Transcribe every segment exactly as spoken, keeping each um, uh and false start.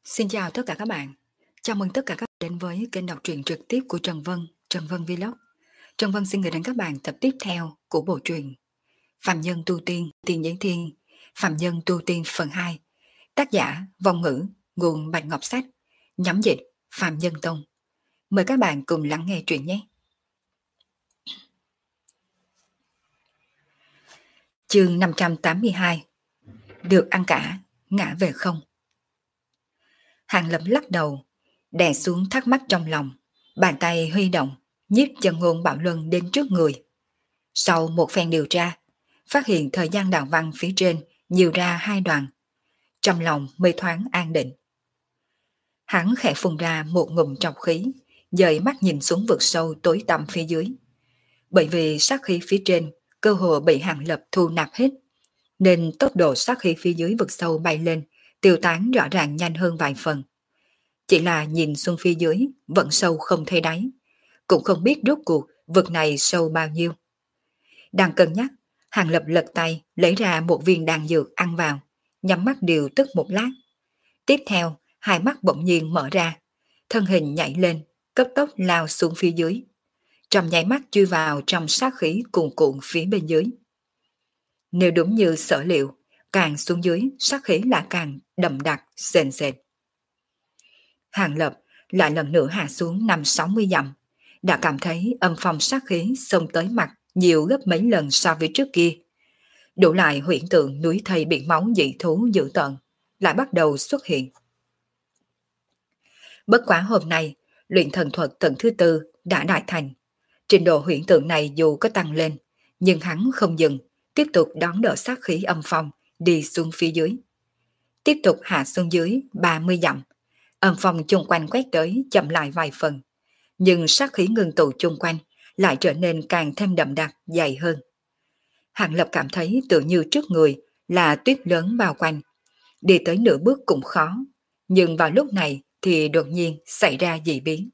Xin chào tất cả các bạn. Chào mừng tất cả các bạn đến với kênh đọc truyện trực tiếp của Trần Vân, Trần Vân Vlog. Trần Vân xin gửi đến các bạn tập tiếp theo của bộ truyện Phạm Nhân Tu Tiên, Tiên Giấy Thiên, Phạm Nhân Tu Tiên phần hai. Tác giả Vong Ngữ, nguồn Bạch Ngọc Sách, nhắm dịch Phạm Nhân Tông. Mời các bạn cùng lắng nghe truyện nhé. Chương năm trăm tám mươi hai. Được ăn cả, ngã về không. Hàng Lập lắc đầu, đè xuống thắc mắc trong lòng, bàn tay huy động, nhiếp chân ngôn bạo luân đến trước người. Sau một phen điều tra, phát hiện thời gian đạo văn phía trên nhiều ra hai đoạn. Trong lòng mới thoáng an định. Hắn khẽ phun ra một ngụm trọc khí, dời mắt nhìn xuống vực sâu tối tăm phía dưới. Bởi vì sát khí phía trên cơ hồ bị Hàng Lập thu nạp hết, nên tốc độ sát khí phía dưới vực sâu bay lên, tiêu tán rõ ràng nhanh hơn vài phần. Chỉ là nhìn xuống phía dưới vẫn sâu không thấy đáy, cũng không biết rốt cuộc vực này sâu bao nhiêu. Đang cân nhắc, Hàng Lập lật tay lấy ra một viên đan dược ăn vào, nhắm mắt điều tức một lát. Tiếp theo, hai mắt bỗng nhiên mở ra, thân hình nhảy lên, cấp tốc lao xuống phía dưới. Trong nháy mắt chui vào trong sát khí cuồn cuộn phía bên dưới. Nếu đúng như sở liệu, càng xuống dưới sát khí lại càng đậm đặc, sền sệt. Hàng Lập lại lần nữa hạ xuống năm sáu mươi dặm, đã cảm thấy âm phong sát khí xông tới mặt nhiều gấp mấy lần so với trước kia. Đủ lại huyễn tượng núi thây biển máu dị thú dữ tợn lại bắt đầu xuất hiện. Bất quá hôm nay, luyện thần thuật tầng thứ tư đã đại thành. Trình độ huyễn tượng này dù có tăng lên, nhưng hắn không dừng, tiếp tục đón đỡ sát khí âm phong đi xuống phía dưới. Tiếp tục hạ xuống dưới ba mươi dặm, âm phong chung quanh quét tới chậm lại vài phần, nhưng sát khí ngưng tụ chung quanh lại trở nên càng thêm đậm đặc, dày hơn. Hàng Lập cảm thấy tự như trước người là tuyết lớn bao quanh, đi tới nửa bước cũng khó, nhưng vào lúc này thì đột nhiên xảy ra dị biến.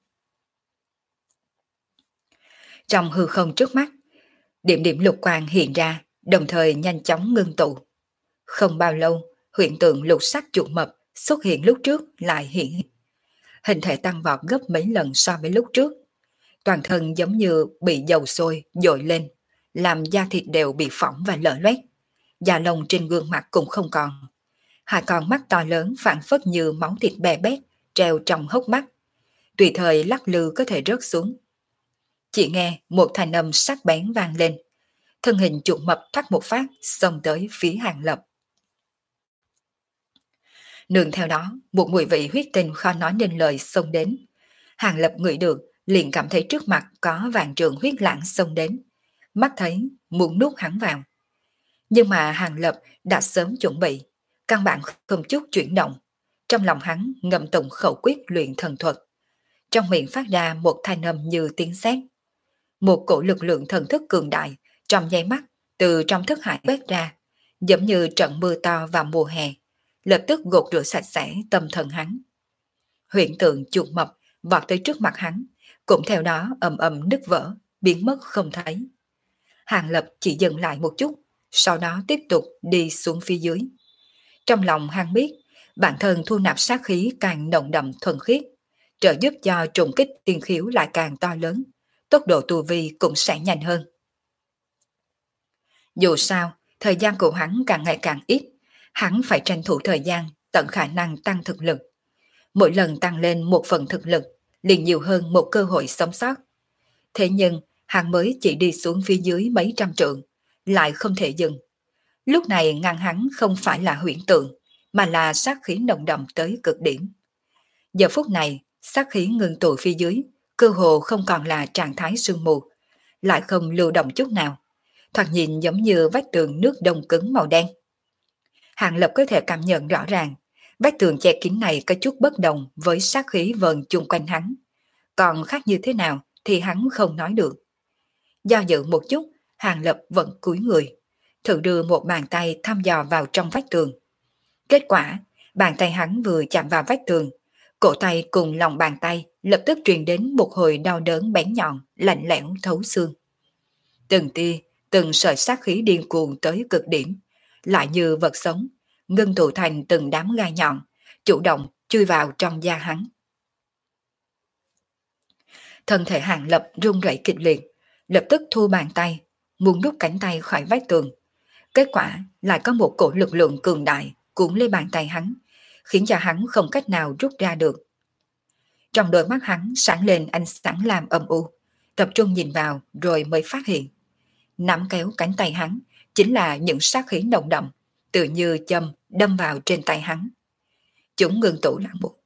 Trong hư không trước mắt, điểm điểm lục quang hiện ra, đồng thời nhanh chóng ngưng tụ. Không bao lâu, hiện tượng lục sắc chuột mập xuất hiện lúc trước lại hiện. Hình thể tăng vọt gấp mấy lần so với lúc trước. Toàn thân giống như bị dầu sôi dội lên, làm da thịt đều bị phỏng và lở loét. Da lông trên gương mặt cũng không còn. Hai con mắt to lớn phản phất như máu thịt bè bét treo trong hốc mắt, tùy thời lắc lư có thể rớt xuống. Chỉ nghe một thanh âm sắc bén vang lên, thân hình chuột mập thoát một phát xông tới phía Hàng Lập. Nương theo đó, một mùi vị huyết tinh khó nói nên lời xông đến. Hàng Lập ngửi được, liền cảm thấy trước mặt có vạn trượng huyết lãng xông đến, mắt thấy muốn nuốt hắn vào. Nhưng mà Hàng Lập đã sớm chuẩn bị, căn bản không chút chuyển động. Trong lòng hắn ngậm tụng khẩu quyết luyện thần thuật, trong miệng phát ra một thanh âm như tiếng sét. Một cổ lực lượng thần thức cường đại trong nháy mắt từ trong thức hải quét ra, giống như trận mưa to vào mùa hè, lập tức gột rửa sạch sẽ tâm thần hắn. Huyễn tượng chuột mập vọt tới trước mặt hắn, cũng theo đó ầm ầm nứt vỡ, biến mất không thấy. Hàng Lập chỉ dừng lại một chút, sau đó tiếp tục đi xuống phía dưới. Trong lòng hắn biết, bản thân thu nạp sát khí càng nồng đậm thuần khiết, trợ giúp cho trùng kích tiên khiếu lại càng to lớn, tốc độ tu vi cũng sẽ nhanh hơn. Dù sao, thời gian của hắn càng ngày càng ít, hắn phải tranh thủ thời gian tận khả năng tăng thực lực. Mỗi lần tăng lên một phần thực lực, liền nhiều hơn một cơ hội sống sót. Thế nhưng, hắn mới chỉ đi xuống phía dưới mấy trăm trượng, lại không thể dừng. Lúc này ngăn hắn không phải là huyễn tượng, mà là sát khí nồng đậm tới cực điểm. Giờ phút này, sát khí ngưng tụ phía dưới, cơ hồ không còn là trạng thái sương mù, lại không lưu động chút nào, thoạt nhìn giống như vách tường nước đông cứng màu đen. Hàng Lập có thể cảm nhận rõ ràng, vách tường che kín này có chút bất đồng với sát khí vờn chung quanh hắn. Còn khác như thế nào thì hắn không nói được. Do dự một chút, Hàng Lập vẫn cúi người, thử đưa một bàn tay thăm dò vào trong vách tường. Kết quả, bàn tay hắn vừa chạm vào vách tường, cổ tay cùng lòng bàn tay lập tức truyền đến một hồi đau đớn bén nhọn, lạnh lẽo thấu xương. Từng tia, từng sợi sát khí điên cuồng tới cực điểm, lại như vật sống, ngưng tụ thành từng đám gai nhọn, chủ động chui vào trong da hắn. Thân thể Hàng Lập run rẩy kịch liệt, lập tức thu bàn tay, muốn rút cánh tay khỏi vách tường. Kết quả lại có một cổ lực lượng cường đại cuốn lấy bàn tay hắn, khiến cho hắn không cách nào rút ra được. Trong đôi mắt hắn sáng lên ánh sáng lam âm u, tập trung nhìn vào rồi mới phát hiện. Nắm kéo cánh tay hắn chính là những sát khí nồng đậm, tự như châm đâm vào trên tay hắn. Chúng ngưng tụ lại một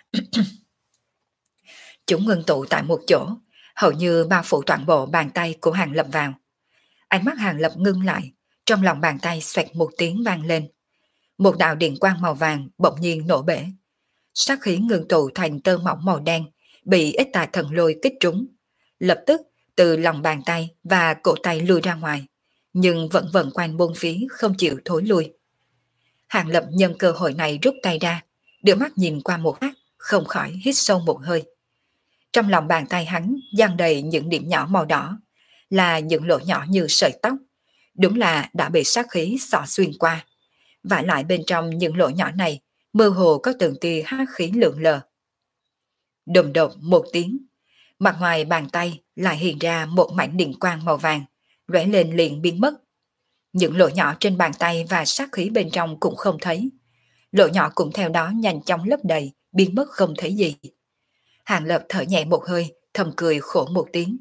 Chúng ngưng tụ tại một chỗ, hầu như bao phủ toàn bộ bàn tay của Hàng Lập vào. Ánh mắt Hàng Lập ngưng lại, trong lòng bàn tay xoẹt một tiếng vang lên. Một đạo điện quang màu vàng bỗng nhiên nổ bể. Sát khí ngưng tụ thành tơ mỏng màu đen, bị ít tà thần lôi kích trúng. Lập tức từ lòng bàn tay và cổ tay lùi ra ngoài, nhưng vẫn vần quanh bốn phía không chịu thối lui. Hàng Lập nhân cơ hội này rút tay ra, đưa mắt nhìn qua một mắt, không khỏi hít sâu một hơi. Trong lòng bàn tay hắn dang đầy những điểm nhỏ màu đỏ, là những lỗ nhỏ như sợi tóc, đúng là đã bị sát khí xỏ xuyên qua. Và lại bên trong những lỗ nhỏ này mơ hồ có từng tia hắc khí lượn lờ. Đùng đột một tiếng, mặt ngoài bàn tay lại hiện ra một mảnh điện quang màu vàng, lóe lên liền biến mất. Những lỗ nhỏ trên bàn tay và sát khí bên trong cũng không thấy. Lỗ nhỏ cũng theo đó nhanh chóng lấp đầy, biến mất không thấy gì. Hàng Lập thở nhẹ một hơi, thầm cười khổ một tiếng.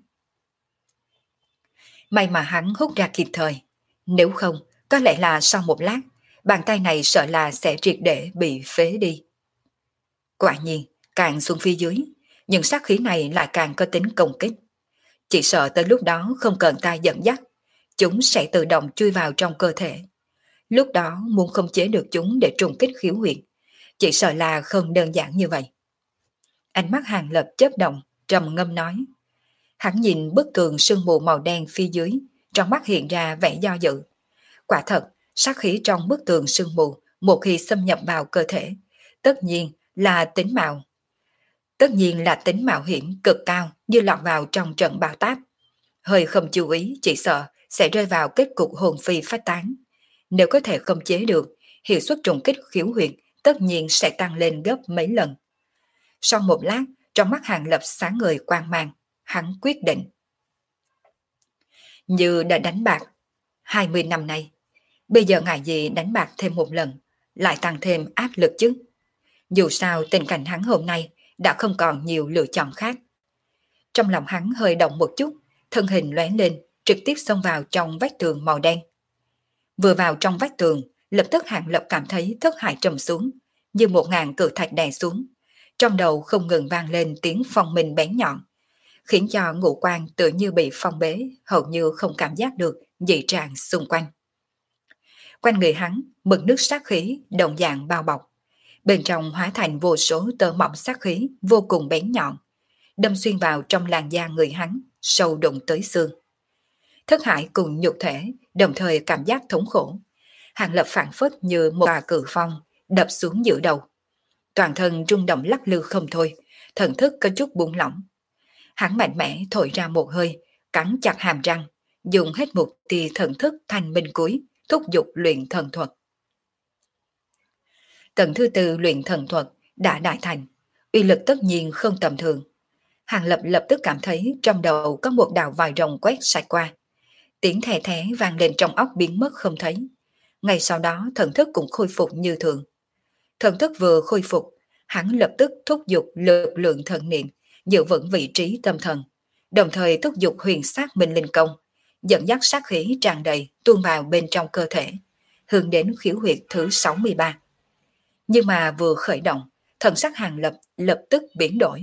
May mà hắn hút ra kịp thời, nếu không, có lẽ là sau một lát, bàn tay này sợ là sẽ triệt để bị phế đi. Quả nhiên, càng xuống phía dưới, những sát khí này lại càng có tính công kích. Chỉ sợ tới lúc đó không cần ta dẫn dắt, chúng sẽ tự động chui vào trong cơ thể. Lúc đó muốn không chế được chúng để trùng kích khiếu huyệt, chỉ sợ là không đơn giản như vậy. Ánh mắt Hàng Lập chớp động, trầm ngâm nói. Hắn nhìn bức tường sương mù màu đen phía dưới, trong mắt hiện ra vẻ do dự. Quả thật, sát khí trong bức tường sương mù, một khi xâm nhập vào cơ thể, tất nhiên là tính mạo. Tất nhiên là tính mạo hiểm cực cao như lọt vào trong trận bão táp. Hơi không chú ý chỉ sợ sẽ rơi vào kết cục hồn phi phách tán. Nếu có thể không chế được, hiệu suất trùng kích khiếu huyệt tất nhiên sẽ tăng lên gấp mấy lần. Sau một lát, trong mắt Hàng Lập sáng ngời quang mang, hắn quyết định. Như đã đánh bạc hai mươi năm nay, bây giờ ngại gì đánh bạc thêm một lần, lại tăng thêm áp lực chứ. Dù sao tình cảnh hắn hôm nay đã không còn nhiều lựa chọn khác. Trong lòng hắn hơi động một chút, thân hình lóe lên, trực tiếp xông vào trong vách tường màu đen. Vừa vào trong vách tường, lập tức Hàng Lập cảm thấy thất hải trầm xuống, như một ngàn cự thạch đè xuống. Trong đầu không ngừng vang lên tiếng phong minh bén nhọn, khiến cho ngũ quan tựa như bị phong bế, hầu như không cảm giác được dị trạng xung quanh. Quanh người hắn, mực nước sát khí đồng dạng bao bọc, bên trong hóa thành vô số tơ mỏng sát khí vô cùng bén nhọn, đâm xuyên vào trong làn da người hắn, sâu đụng tới xương. Thất hải cùng nhục thể đồng thời cảm giác thống khổ. Hàng Lập phảng phất như một tòa cự phong đập xuống giữa đầu, toàn thân rung động lắc lư không thôi, thần thức có chút buông lỏng. Hắn mạnh mẽ thổi ra một hơi, cắn chặt hàm răng, dùng hết một tia thần thức thanh minh cuối, thúc giục luyện thần thuật. Tầng thứ tư luyện thần thuật đã đại thành, uy lực tất nhiên không tầm thường. Hàng Lập lập tức cảm thấy trong đầu có một đạo vòi rồng quét sạch qua. Tiếng thè thé vang lên trong óc biến mất không thấy. Ngay sau đó thần thức cũng khôi phục như thường. Thần thức vừa khôi phục, hắn lập tức thúc giục lực lượng thần niệm, giữ vững vị trí tâm thần, đồng thời thúc giục huyền sát minh linh công, dẫn dắt sát khí tràn đầy tuôn vào bên trong cơ thể, hướng đến khiếu huyệt thứ sáu mươi ba. Nhưng mà vừa khởi động, thần sắc Hàng Lập lập tức biến đổi.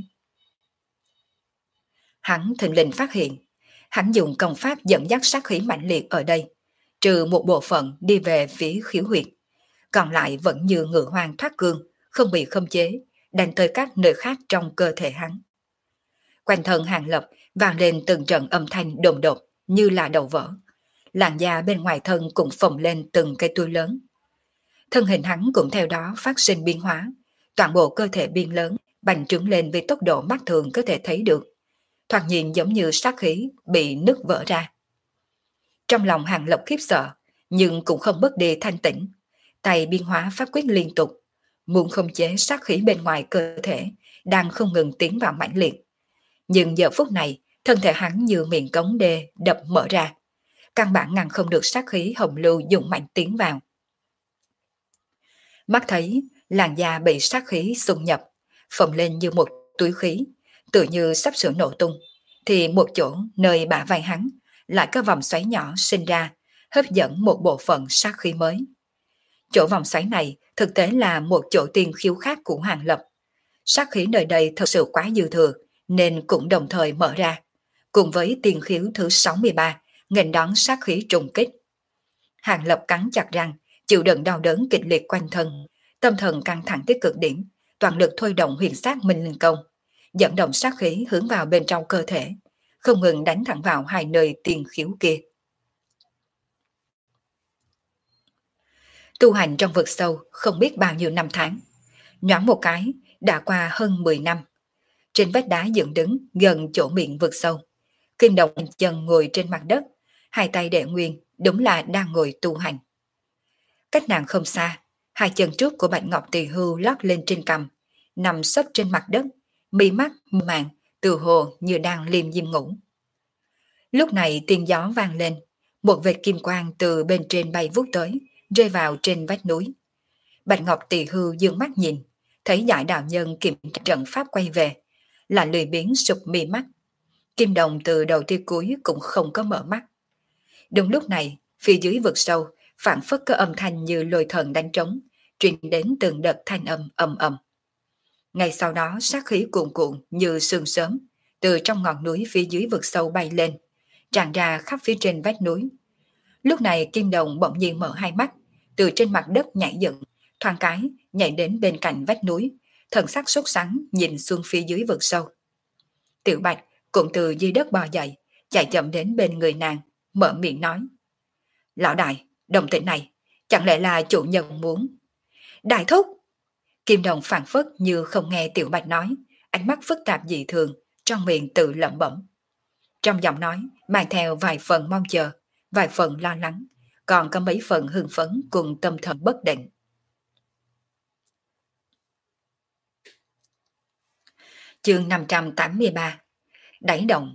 Hắn thình lình phát hiện, hắn dùng công pháp dẫn dắt sát khí mạnh liệt ở đây, trừ một bộ phận đi về phía khiếu huyệt, còn lại vẫn như ngựa hoang thoát cương, không bị khống chế, đánh tới các nơi khác trong cơ thể hắn. Quanh thân Hàng Lập vang lên từng trận âm thanh đồn đột như là đầu vỡ. Làn da bên ngoài thân cũng phồng lên từng cây tua lớn. Thân hình hắn cũng theo đó phát sinh biến hóa, toàn bộ cơ thể biến lớn, bành trướng lên với tốc độ mắt thường có thể thấy được. Thoạt nhìn giống như sát khí bị nứt vỡ ra. Trong lòng Hàng Lập khiếp sợ, nhưng cũng không mất đi thanh tĩnh. Tay biến hóa pháp quyết liên tục, muốn khống chế sát khí bên ngoài cơ thể, đang không ngừng tiến vào mãnh liệt. Nhưng giờ phút này, thân thể hắn như miệng cống đê đập mở ra, căn bản ngăn không được sát khí hồng lưu dùng mạnh tiến vào. Mắt thấy làn da bị sát khí xung nhập, phồng lên như một túi khí, tự như sắp sửa nổ tung, thì một chỗ nơi bả vai hắn lại có vòng xoáy nhỏ sinh ra, hấp dẫn một bộ phận sát khí mới. Chỗ vòng xoáy này thực tế là một chỗ tiên khiếu khác của Hàng Lập. Sát khí nơi đây thật sự quá dư thừa, nên cũng đồng thời mở ra, cùng với tiên khiếu thứ sáu mươi ba, nghênh đón sát khí trùng kích. Hàng Lập cắn chặt răng, chịu đựng đau đớn kịch liệt quanh thân, tâm thần căng thẳng tới cực điểm, toàn lực thôi động huyền sát minh linh công, dẫn động sát khí hướng vào bên trong cơ thể, không ngừng đánh thẳng vào hai nơi tiên khiếu kia. Tu hành trong vực sâu không biết bao nhiêu năm tháng, nhoáng một cái đã qua hơn mười năm. Trên vách đá dựng đứng gần chỗ miệng vực sâu, Kim Đồng chân ngồi trên mặt đất, hai tay đệ nguyên, đúng là đang ngồi tu hành. Cách nàng không xa, hai chân trước của Bạch Ngọc Tỳ Hưu lót lên trên cằm, nằm sấp trên mặt đất, mi mắt mơ màng, từ hồ như đang liêm diêm ngủ. Lúc này tiếng gió vang lên, một vệt kim quang từ bên trên bay vút tới, rơi vào trên vách núi. Bạch Ngọc Tỳ Hưu dương mắt nhìn, thấy Giải đạo nhân kiểm trận pháp quay về, là lười biếng sụp mi mắt. Kim Đồng từ đầu tới cuối cũng không có mở mắt. Đúng lúc này, phía dưới vực sâu, phảng phất có âm thanh như lôi thần đánh trống, truyền đến từng đợt thanh âm ầm ầm. Ngay sau đó sát khí cuồn cuộn như sương sớm, từ trong ngọn núi phía dưới vực sâu bay lên, tràn ra khắp phía trên vách núi. Lúc này Kim Đồng bỗng nhiên mở hai mắt, từ trên mặt đất nhảy dựng, thoáng cái nhảy đến bên cạnh vách núi, thần sắc sốt sắng nhìn xuống phía dưới vực sâu. Tiểu Bạch cũng từ dưới đất bò dậy, chạy chậm đến bên người nàng, mở miệng nói: Lão đại, đồng tĩnh này, chẳng lẽ là chủ nhân muốn? Đại thúc! Kim Đồng phảng phất như không nghe Tiểu Bạch nói, ánh mắt phức tạp dị thường, trong miệng tự lẩm bẩm. Trong giọng nói mang theo vài phần mong chờ, vài phần lo lắng, còn có mấy phần hưng phấn cùng tâm thần bất định. Chương năm trăm tám mươi ba. Đáy động.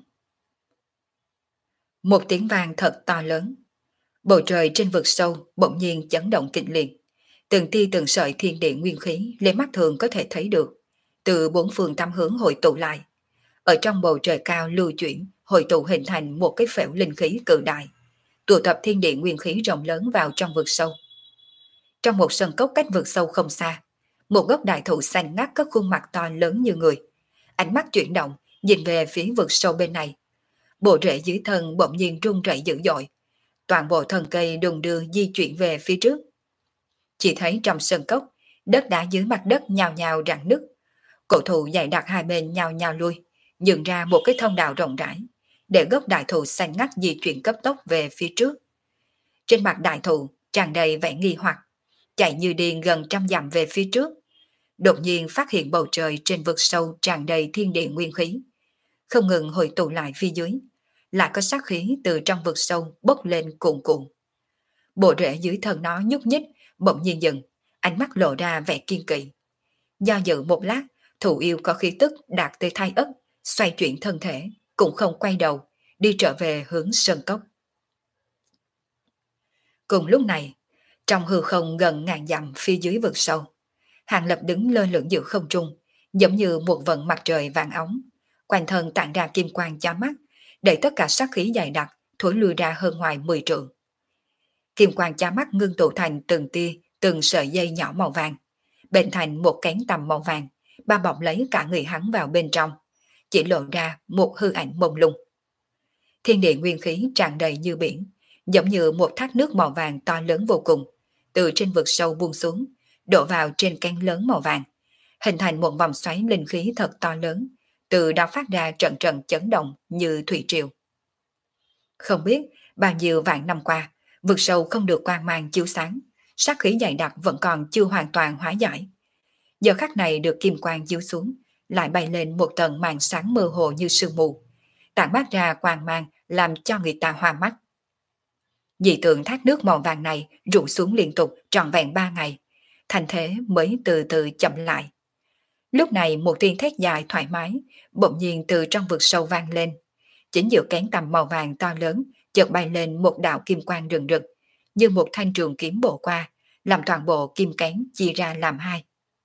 Một tiếng vang thật to lớn. Bầu trời trên vực sâu bỗng nhiên chấn động kịch liệt. Từng tia từng sợi thiên địa nguyên khí lấy mắt thường có thể thấy được, từ bốn phương tám hướng hội tụ lại. Ở trong bầu trời cao lưu chuyển, hội tụ hình thành một cái phễu linh khí cự đại, tụ tập thiên địa nguyên khí rộng lớn vào trong vực sâu. Trong một sân cốc cách vực sâu không xa, một gốc đại thụ xanh ngắt có khuôn mặt to lớn như người. Ánh mắt chuyển động, nhìn về phía vực sâu bên này. Bộ rễ dưới thân bỗng nhiên rung rẩy dữ dội. Toàn bộ thân cây đùng đưa di chuyển về phía trước. Chỉ thấy trong sân cốc, đất đá dưới mặt đất nhào nhào rạn nứt. Cổ thụ dày đặc hai bên nhào nhào lui, dựng ra một cái thông đạo rộng rãi, để gốc đại thụ xanh ngắt di chuyển cấp tốc về phía trước. Trên mặt đại thụ tràn đầy vẻ nghi hoặc, chạy như điên gần trăm dặm về phía trước. Đột nhiên phát hiện bầu trời trên vực sâu tràn đầy thiên địa nguyên khí, không ngừng hội tụ lại phía dưới, lại có sát khí từ trong vực sâu bốc lên cuồn cuộn. Bộ rễ dưới thân nó nhúc nhích, bỗng nhiên dừng, ánh mắt lộ ra vẻ kiên kỵ. Do dự một lát, thụ yêu có khí tức đạt tới thai ấp, xoay chuyển thân thể, cũng không quay đầu, đi trở về hướng sơn cốc. Cùng lúc này, trong hư không gần ngàn dặm phía dưới vực sâu, Hàng Lập đứng lơ lửng giữa không trung, giống như một vầng mặt trời vàng óng, quanh thân tản ra kim quang chói mắt, để tất cả sát khí dày đặc thổi lui ra hơn ngoài mười trượng. Kim quang chói mắt ngưng tụ thành từng tia, từng sợi dây nhỏ màu vàng, bên thành một cánh tằm màu vàng, bao bọc lấy cả người hắn vào bên trong, chỉ lộ ra một hư ảnh mông lung. Thiên địa nguyên khí tràn đầy như biển, giống như một thác nước màu vàng to lớn vô cùng, từ trên vực sâu buông xuống, đổ vào trên cánh lớn màu vàng, hình thành một vòng xoáy linh khí thật to lớn, từ đó phát ra trận trận chấn động như thủy triều. Không biết bao nhiêu vạn năm qua, vực sâu không được quang mang chiếu sáng, sát khí dày đặc vẫn còn chưa hoàn toàn hóa giải. Giờ khắc này được kim quang chiếu xuống, lại bay lên một tầng màn sáng mơ hồ như sương mù, tản mát ra quang mang làm cho người ta hoa mắt. Dị tượng thác nước màu vàng này rủ xuống liên tục trọn vẹn ba ngày, thành thế mới từ từ chậm lại. Lúc này một tiếng thét dài thoải mái, bỗng nhiên từ trong vực sâu vang lên. Chính giữa cán tầm màu vàng to lớn, chợt bay lên một đạo kim quang rừng rực, như một thanh trường kiếm bổ qua, làm toàn bộ kim cán chia ra làm hai.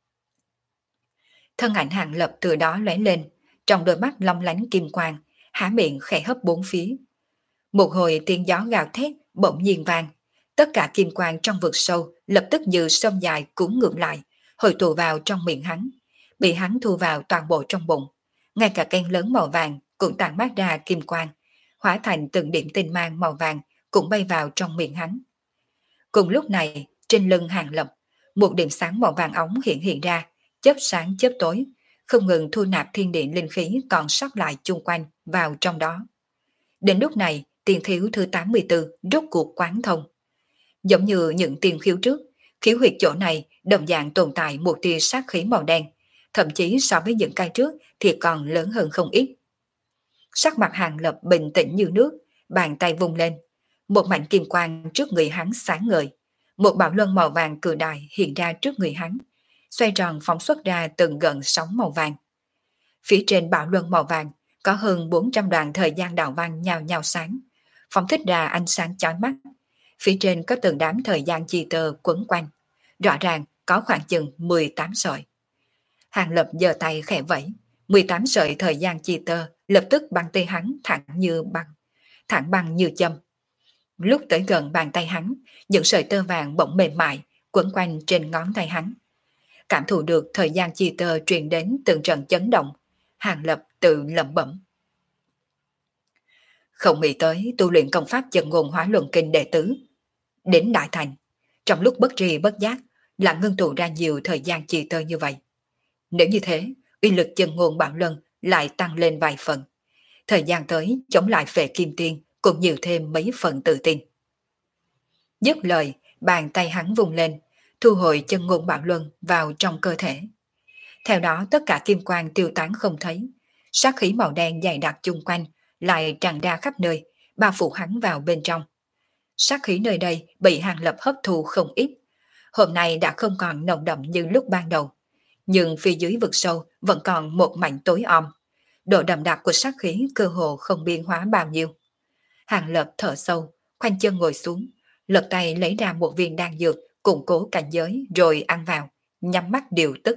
Thân ảnh Hàng Lập từ đó lóe lên, trong đôi mắt long lánh kim quang, há miệng khẽ hấp bốn phía. Một hồi tiếng gió gào thét bỗng nhiên vang, tất cả kim quang trong vực sâu lập tức như sông dài cuốn ngược lại, hội tụ vào trong miệng hắn, bị hắn thu vào toàn bộ trong bụng. Ngay cả cây lớn màu vàng cũng tản mát ra kim quang, hóa thành từng điểm tinh mang màu vàng cũng bay vào trong miệng hắn. Cùng lúc này, trên lưng Hàng Lập, một điểm sáng màu vàng óng hiện hiện ra, chớp sáng chớp tối, không ngừng thu nạp thiên địa linh khí còn sót lại chung quanh vào trong đó. Đến lúc này, tiền khiếu thứ tám mươi tư rốt cuộc quán thông. Giống như những tiền khiếu trước, khiếu huyệt chỗ này đồng dạng tồn tại một tia sát khí màu đen, thậm chí so với những cái trước thì còn lớn hơn không ít. Sắc mặt Hàng Lập bình tĩnh như nước, bàn tay vung lên, một mảnh kim quang trước người hắn sáng ngời, một bảo luân màu vàng cự đại hiện ra trước người hắn, xoay tròn phóng xuất ra từng gợn sóng màu vàng. Phía trên bảo luân màu vàng có hơn bốn trăm đoạn thời gian đạo văn nhào nhào sáng, phóng thích ra ánh sáng chói mắt. Phía trên có từng đám thời gian chi tơ quấn quanh, rõ ràng có khoảng chừng mười tám sợi. Hàng Lập giơ tay khẽ vẫy, mười tám sợi thời gian chi tơ lập tức băng tay hắn thẳng như băng, thẳng băng như châm. Lúc tới gần bàn tay hắn, những sợi tơ vàng bỗng mềm mại quấn quanh trên ngón tay hắn. Cảm thụ được thời gian chi tơ truyền đến từng trận chấn động, Hàng Lập tự lẩm bẩm. Không nghĩ tới tu luyện công pháp Chân Ngôn Hóa Luân Kinh đệ tứ đến đại thành, trong lúc bất tri bất giác là ngưng tụ ra nhiều thời gian chi tơ như vậy. Nếu như thế, uy lực Chân Ngôn Bảo Luân lại tăng lên vài phần. Thời gian tới chống lại Phệ Kim Tiên cũng nhiều thêm mấy phần tự tin. Dứt lời, bàn tay hắn vung lên, thu hồi Chân Ngôn Bảo Luân vào trong cơ thể. Theo đó tất cả kim quang tiêu tán không thấy, sát khí màu đen dày đặc chung quanh lại tràn ra khắp nơi, bao phủ hắn vào bên trong. Sát khí nơi đây bị Hàng Lập hấp thu không ít, hôm nay đã không còn nồng đậm như lúc ban đầu, nhưng phía dưới vực sâu vẫn còn một mảnh tối om, độ đậm đặc của sát khí cơ hồ không biên hóa bao nhiêu. Hàng Lập thở sâu, khoanh chân ngồi xuống, lật tay lấy ra một viên đan dược củng cố cảnh giới rồi ăn vào, nhắm mắt điều tức.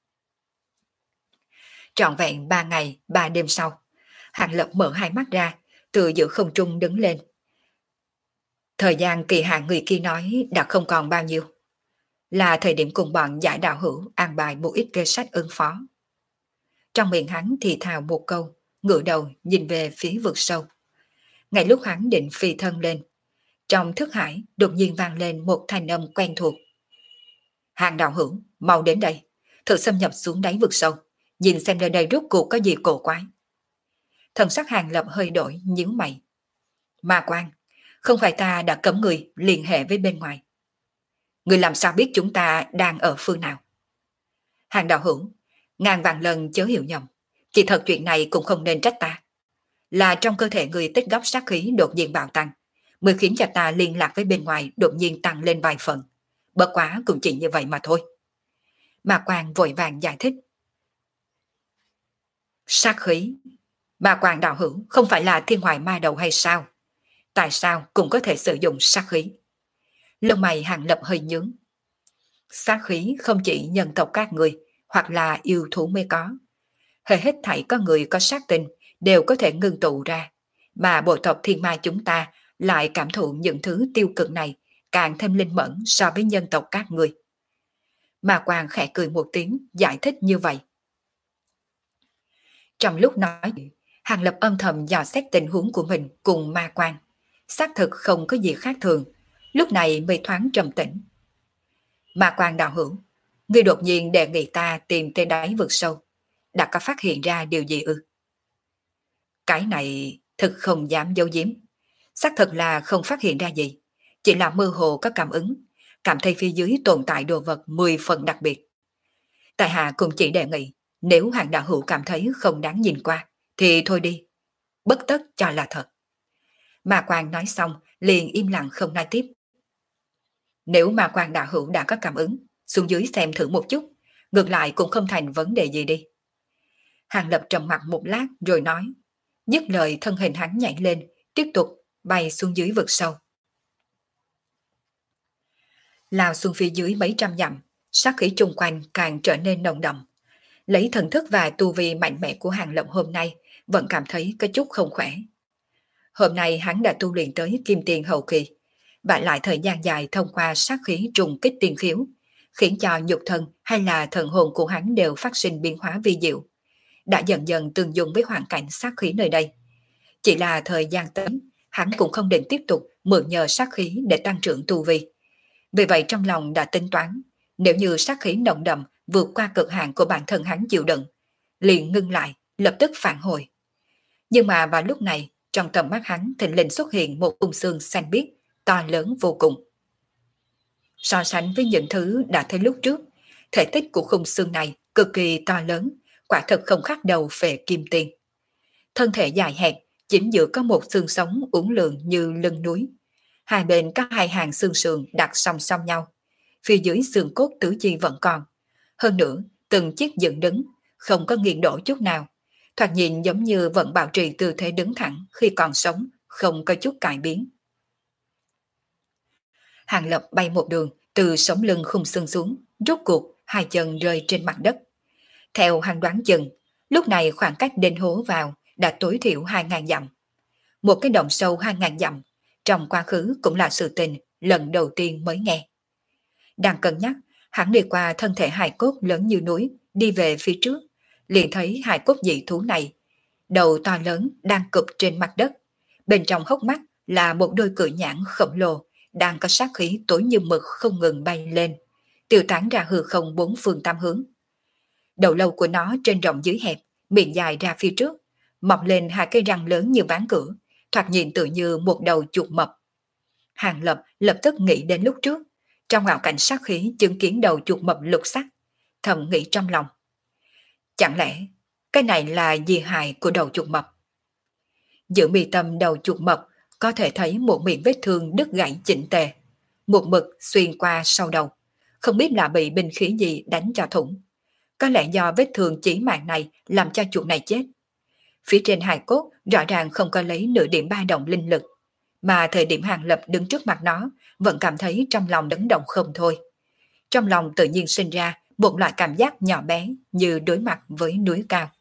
Trọn vẹn ba ngày ba đêm sau, Hàng Lập mở hai mắt ra, từ giữa không trung đứng lên. Thời gian kỳ hạn người kia nói đã không còn bao nhiêu, là thời điểm cùng bọn giải đạo hữu an bài một ít kế sách ứng phó. Trong miệng hắn thì thào một câu, ngửa đầu nhìn về phía vực sâu. Ngay lúc hắn định phi thân lên, trong thức hải đột nhiên vang lên một thanh âm quen thuộc. Hàng đạo hữu, mau đến đây, thử xâm nhập xuống đáy vực sâu, nhìn xem nơi đây rốt cuộc có gì cổ quái. Thần sắc Hàng Lập hơi đổi, nhíu mày. Ma Quan, không phải ta đã cấm người liên hệ với bên ngoài. Người làm sao biết chúng ta đang ở phương nào? Hàng đạo hữu, ngàn vạn lần chớ hiểu nhầm, kỳ thật chuyện này cũng không nên trách ta. Là trong cơ thể người tích góp sát khí đột nhiên bạo tăng, mới khiến cho ta liên lạc với bên ngoài đột nhiên tăng lên vài phần. Bất quá cũng chỉ như vậy mà thôi. Ma Quan vội vàng giải thích. Sát khí? Ma Quan đạo hữu không phải là thiên hoài ma đầu hay sao? Tại sao cũng có thể sử dụng sát khí? Lông mày Hàng Lập hơi nhướng. Sát khí không chỉ nhân tộc các người hoặc là yêu thú mới có. Hệ hết thảy có người có sát tinh đều có thể ngưng tụ ra, mà bộ tộc thiên ma chúng ta lại cảm thụ những thứ tiêu cực này càng thêm linh mẫn so với nhân tộc các người. Ma Quan khẽ cười một tiếng giải thích như vậy. Trong lúc nói, Hàng Lập âm thầm dò xét tình huống của mình cùng Ma Quan, xác thực không có gì khác thường, lúc này mới thoáng trầm tĩnh. Ma Quan đạo hữu, ngươi đột nhiên đề nghị ta tìm tới đáy vực sâu, đã có phát hiện ra điều gì ư? Cái này thực không dám giấu giếm, xác thực là không phát hiện ra gì, chỉ là mơ hồ có cảm ứng, cảm thấy phía dưới tồn tại đồ vật mười phần đặc biệt. Tại hạ cũng chỉ đề nghị, nếu Hàng đạo hữu cảm thấy không đáng nhìn qua, thì thôi đi, bất tất cho là thật. Ma Quan nói xong liền im lặng không nói tiếp. Nếu Ma Quan đạo hữu đã có cảm ứng, xuống dưới xem thử một chút, ngược lại cũng không thành vấn đề gì đi. Hàng Lập trầm mặt một lát rồi nói, dứt lời thân hình hắn nhảy lên, tiếp tục bay xuống dưới vực sâu. Lao xuống phía dưới mấy trăm dặm, sát khí chung quanh càng trở nên nồng đậm. Lấy thần thức và tu vi mạnh mẽ của Hàng Lập hôm nay, vẫn cảm thấy có chút không khỏe. Hôm nay hắn đã tu luyện tới kim tiền hậu kỳ, và lại thời gian dài thông qua sát khí trùng kích tiền khiếu, khiến cho nhục thân hay là thần hồn của hắn đều phát sinh biến hóa vi diệu, đã dần dần tương dung với hoàn cảnh sát khí nơi đây. Chỉ là thời gian tới, hắn cũng không định tiếp tục mượn nhờ sát khí để tăng trưởng tu vi. Vì vậy trong lòng đã tính toán, nếu như sát khí nồng đậm vượt qua cực hạn của bản thân hắn chịu đựng, liền ngưng lại, lập tức phản hồi. Nhưng mà vào lúc này, trong tầm mắt hắn thình lình xuất hiện một khung xương xanh biếc, to lớn vô cùng. So sánh với những thứ đã thấy lúc trước, thể tích của khung xương này cực kỳ to lớn, quả thực không khác đầu phệ kim tiền. Thân thể dài hẹp, chính giữa có một xương sống uốn lượn như lưng núi. Hai bên có hai hàng xương sườn đặt song song nhau. Phía dưới xương cốt tứ chi vẫn còn. Hơn nữa, từng chiếc dựng đứng, không có nghiêng đổ chút nào. Thoạt nhìn giống như vẫn bảo trì tư thế đứng thẳng khi còn sống, không có chút cải biến. Hàng Lập bay một đường từ sống lưng khung xương xuống, rốt cuộc hai chân rơi trên mặt đất. Theo hắn đoán chừng, lúc này khoảng cách đến hố vào đã tối thiểu hai ngàn dặm. Một cái động sâu hai ngàn dặm, trong quá khứ cũng là sự tình lần đầu tiên mới nghe. Đang cân nhắc, hắn đi qua thân thể hài cốt lớn như núi, đi về phía trước, liền thấy hài cốt dị thú này. Đầu to lớn đang cụp trên mặt đất, bên trong hốc mắt là một đôi cự nhãn khổng lồ, đang có sát khí tối như mực không ngừng bay lên, tiêu tán ra hư không bốn phương tám hướng. Đầu lâu của nó trên rộng dưới hẹp, miệng dài ra phía trước, mọc lên hai cái răng lớn như ván cửa, thoạt nhìn tự như một đầu chuột mập. Hàng Lập lập tức nghĩ đến lúc trước, trong ảo cảnh sát khí chứng kiến đầu chuột mập lục sắc, thầm nghĩ trong lòng. Chẳng lẽ cái này là di hại của đầu chuột mập? Giữa mi tâm đầu chuột mập có thể thấy một miệng vết thương đứt gãy chỉnh tề, một mực xuyên qua sau đầu, không biết là bị binh khí gì đánh cho thủng. Có lẽ do vết thương chí mạng này làm cho chuột này chết. Phía trên hài cốt rõ ràng không có lấy nửa điểm ba động linh lực, mà thời điểm Hàng Lập đứng trước mặt nó vẫn cảm thấy trong lòng đấn động không thôi. Trong lòng tự nhiên sinh ra một loại cảm giác nhỏ bé như đối mặt với núi cao.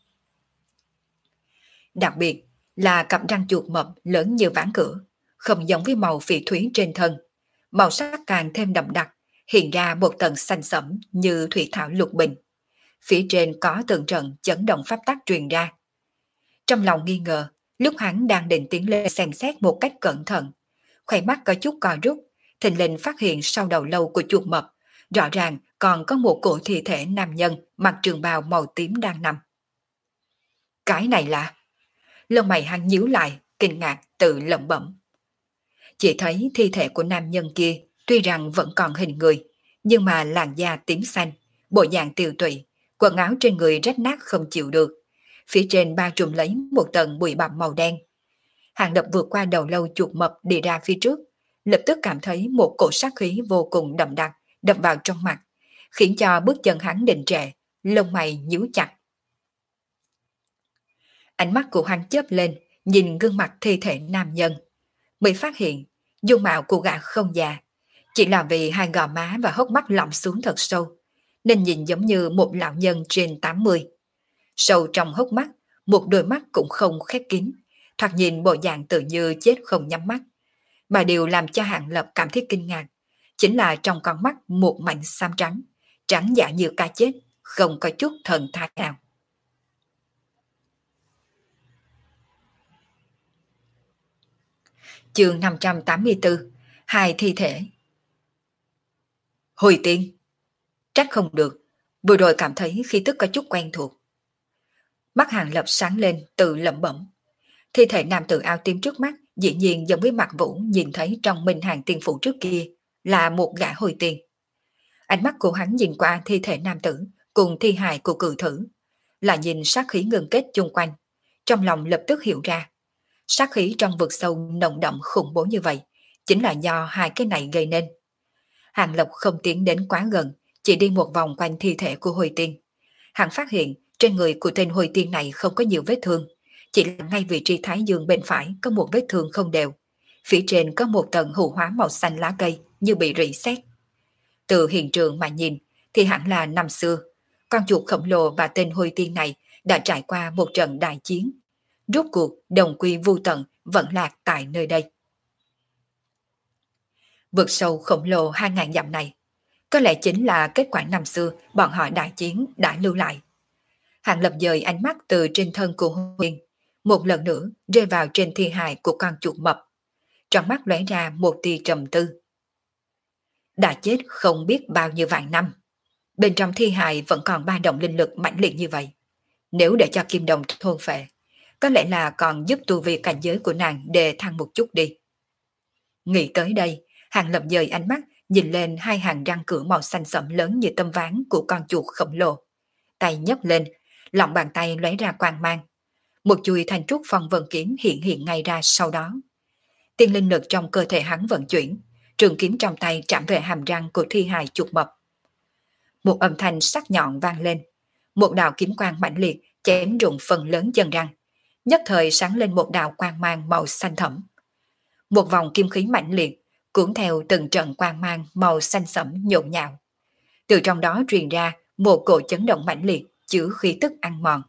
Đặc biệt là cặp răng chuột mập lớn như ván cửa, không giống với màu phỉ thúy trên thân. Màu sắc càng thêm đậm đặc, hiện ra một tầng xanh sẫm như thủy thảo lục bình. Phía trên có từng trận chấn động pháp tắc truyền ra. Trong lòng nghi ngờ, lúc hắn đang định tiến lên xem xét một cách cẩn thận, khóe mắt có chút co rút, thình lình phát hiện sau đầu lâu của chuột mập, rõ ràng còn có một cổ thi thể nam nhân mặc trường bào màu tím đang nằm. Cái này là... Lông mày hắn nhíu lại, kinh ngạc tự lẩm bẩm. Chỉ thấy thi thể của nam nhân kia tuy rằng vẫn còn hình người, nhưng mà làn da tím xanh, bộ dạng tiều tụy, quần áo trên người rách nát không chịu được. Phía trên bao trùm lấy một tầng bụi bặm màu đen. Hàng Lập vượt qua đầu lâu chuột mập đi ra phía trước, lập tức cảm thấy một cổ sát khí vô cùng đậm đặc đập vào trong mặt, khiến cho bước chân hắn đình trệ, lông mày nhíu chặt. Ánh mắt của hắn chớp lên, nhìn gương mặt thi thể nam nhân, mới phát hiện dung mạo của gã không già, chỉ là vì hai gò má và hốc mắt lõm xuống thật sâu, nên nhìn giống như một lão nhân trên tám mươi. Sâu trong hốc mắt, một đôi mắt cũng không khép kín, thoạt nhìn bộ dạng tự như chết không nhắm mắt. Mà điều làm cho Hàng Lập cảm thấy kinh ngạc, chính là trong con mắt một mảnh xám trắng, trắng dạ như cá chết, không có chút thần thái nào. Chương năm trăm tám mươi tư, hai thi thể. Hồi tiên, trách không được, vừa rồi cảm thấy khí tức có chút quen thuộc. Mắt Hàng Lập sáng lên, tự lẩm bẩm. Thi thể nam tử áo tím trước mắt dĩ nhiên giống với Mạc Vũ nhìn thấy trong Minh Hàng tiên phủ trước kia, là một gã hồi tiên. Ánh mắt của hắn nhìn qua thi thể nam tử cùng thi hài của cự thử, là nhìn sát khí ngưng kết chung quanh, trong lòng lập tức hiểu ra. Sát khí trong vực sâu nồng đậm khủng bố như vậy chính là do hai cái này gây nên. Hàng Lập không tiến đến quá gần, chỉ đi một vòng quanh thi thể của Hồi Tiên. Hắn phát hiện trên người của tên Hồi Tiên này không có nhiều vết thương, chỉ là ngay vị trí thái dương bên phải có một vết thương không đều. Phía trên có một tầng hủ hóa màu xanh lá cây như bị rỉ sét. Từ hiện trường mà nhìn thì hẳn là năm xưa, con chuột khổng lồ và tên Hồi Tiên này đã trải qua một trận đại chiến. Rốt cuộc đồng quy vu tận vẫn lạc tại nơi đây. Vực sâu khổng lồ hai ngàn dặm này có lẽ chính là kết quả năm xưa bọn họ đại chiến đã lưu lại. Hàng Lập dời ánh mắt từ trên thân của Huyền, một lần nữa rơi vào trên thi hài của con chuột mập. Trong mắt lóe ra một tia trầm tư. Đã chết không biết bao nhiêu vạn năm, bên trong thi hài vẫn còn ba động linh lực mãnh liệt như vậy. Nếu để cho kim đồng thôn phệ, có lẽ là còn giúp tu vi cảnh giới của nàng đề thăng một chút đi. Nghĩ tới đây, Hàng Lập dời ánh mắt nhìn lên hai hàng răng cửa màu xanh sẫm lớn như tấm ván của con chuột khổng lồ. Tay nhấc lên, lòng bàn tay lóe ra quang mang. Một chuôi thanh trúc phong vân kiếm hiện hiện ngay ra sau đó. Tiên linh lực trong cơ thể hắn vận chuyển, trường kiếm trong tay chạm về hàm răng của thi hài chuột mập. Một âm thanh sắc nhọn vang lên, một đạo kiếm quang mãnh liệt chém rụng phần lớn chân răng, nhất thời sáng lên một đạo quang mang màu xanh thẫm. Một vòng kim khí mãnh liệt cuốn theo từng trận quang mang màu xanh sẫm nhộn nhạo. Từ trong đó truyền ra một cỗ chấn động mãnh liệt chứa khí tức ăn mòn.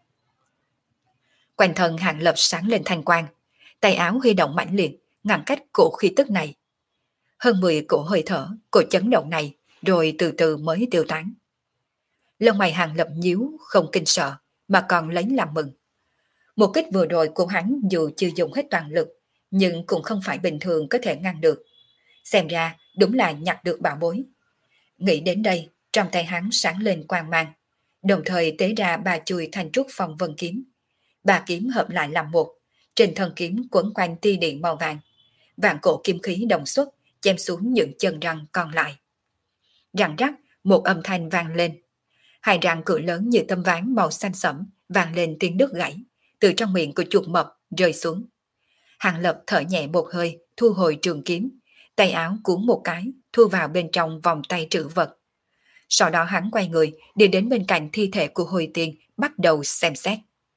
Quanh thân Hàng Lập sáng lên thanh quang, tay áo huy động mãnh liệt ngăn cách cỗ khí tức này. Hơn mười cỗ hơi thở, cỗ chấn động này rồi từ từ mới tiêu tán. Lông mày Hàng Lập nhíu không kinh sợ mà còn lấy làm mừng. Một kích vừa rồi của hắn dù chưa dùng hết toàn lực, nhưng cũng không phải bình thường có thể ngăn được. Xem ra đúng là nhặt được bảo bối. Nghĩ đến đây, trong tay hắn sáng lên quang mang, đồng thời tế ra ba chuôi thanh trúc phong vân kiếm. Ba kiếm hợp lại làm một, trên thân kiếm quấn quanh tia điện màu vàng. Vạn cổ kim khí đồng xuất, chém xuống những chân răng còn lại. Răng rắc, một âm thanh vang lên. Hai răng cửa lớn như tấm ván màu xanh sẫm vang lên tiếng đứt gãy, từ trong miệng của chuột mập rơi xuống. Hàng Lập thở nhẹ một hơi, thu hồi trường kiếm, tay áo cuốn một cái, thu vào bên trong vòng tay trữ vật. Sau đó hắn quay người, đi đến bên cạnh thi thể của Hồi Tiên, bắt đầu xem xét.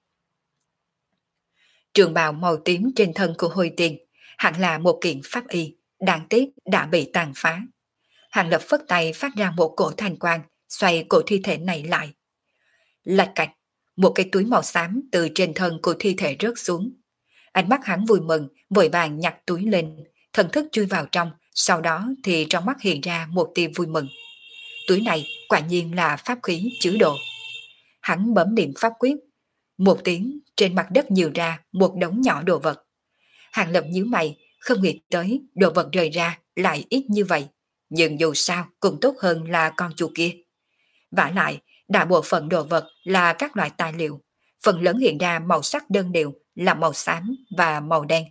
Trường bào màu tím trên thân của Hồi Tiên, hẳn là một kiện pháp y, đáng tiếc đã bị tàn phá. Hàng Lập phất tay phát ra một cổ thanh quang, xoay cổ thi thể này lại. Lạch cạch, một cái túi màu xám từ trên thân của thi thể rớt xuống. Ánh mắt hắn vui mừng, vội vàng nhặt túi lên, thần thức chui vào trong, sau đó thì trong mắt hiện ra một tia vui mừng. Túi này quả nhiên là pháp khí chứa đồ. Hắn bấm niệm pháp quyết, một tiếng trên mặt đất nhiều ra một đống nhỏ đồ vật. Hàng Lập nhíu mày, không nghĩ tới đồ vật rời ra lại ít như vậy, nhưng dù sao cũng tốt hơn là con chuột kia. Vả lại, đại bộ phận đồ vật là các loại tài liệu, phần lớn hiện ra màu sắc đơn điệu là màu xám và màu đen.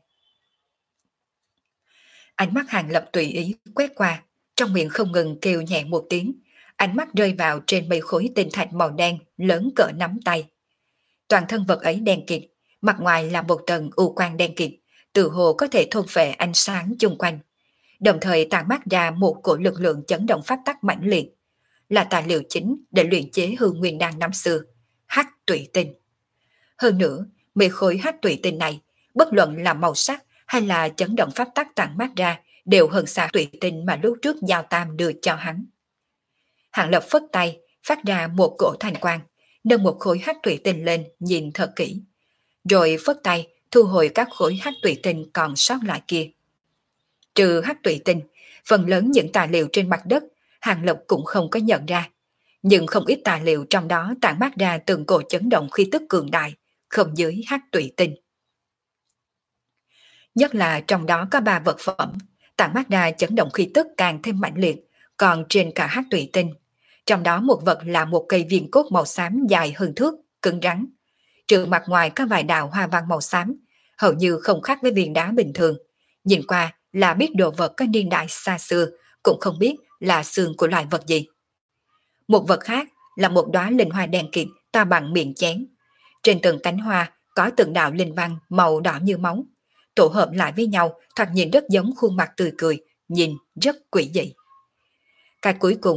Ánh mắt Hàng Lập tùy ý quét qua, trong miệng không ngừng kêu nhẹ một tiếng, ánh mắt rơi vào trên mấy khối tinh thạch màu đen lớn cỡ nắm tay. Toàn thân vật ấy đen kịt, mặt ngoài là một tầng u quang đen kịt, tự hồ có thể thôn phệ ánh sáng chung quanh, đồng thời tản mát ra một cổ lực lượng chấn động pháp tắc mãnh liệt, là tài liệu chính để luyện chế hư nguyên đan năm xưa, hắc tụy tinh. Hơn nữa, mấy khối hắc tụy tinh này, bất luận là màu sắc hay là chấn động pháp tắc tản mát ra, đều hơn xa tụy tinh mà lúc trước Giao Tam đưa cho hắn. Hàng Lập phất tay, phát ra một cổ thanh quang, nâng một khối hắc tụy tinh lên nhìn thật kỹ, rồi phất tay thu hồi các khối hắc tụy tinh còn sót lại kia. Trừ hắc tụy tinh, phần lớn những tài liệu trên mặt đất Hàng Lập cũng không có nhận ra, nhưng không ít tài liệu trong đó tản mát ra từng cổ chấn động khí tức cường đại, không dưới hắc tụy tinh. Nhất là trong đó có ba vật phẩm tản mát ra chấn động khí tức càng thêm mạnh liệt, còn trên cả hắc tụy tinh. Trong đó một vật là một cây viên cốt màu xám dài hơn thước, cứng rắn. Trừ mặt ngoài có vài đạo hoa văn màu xám, hầu như không khác với viên đá bình thường. Nhìn qua là biết đồ vật có niên đại xa xưa, cũng không biết là xương của loài vật gì. Một vật khác là một đóa linh hoa đen kịt to bằng miệng chén. Trên từng cánh hoa có từng đạo linh văn màu đỏ như máu, tổ hợp lại với nhau thoạt nhìn rất giống khuôn mặt tươi cười, nhìn rất quỷ dị. Cái cuối cùng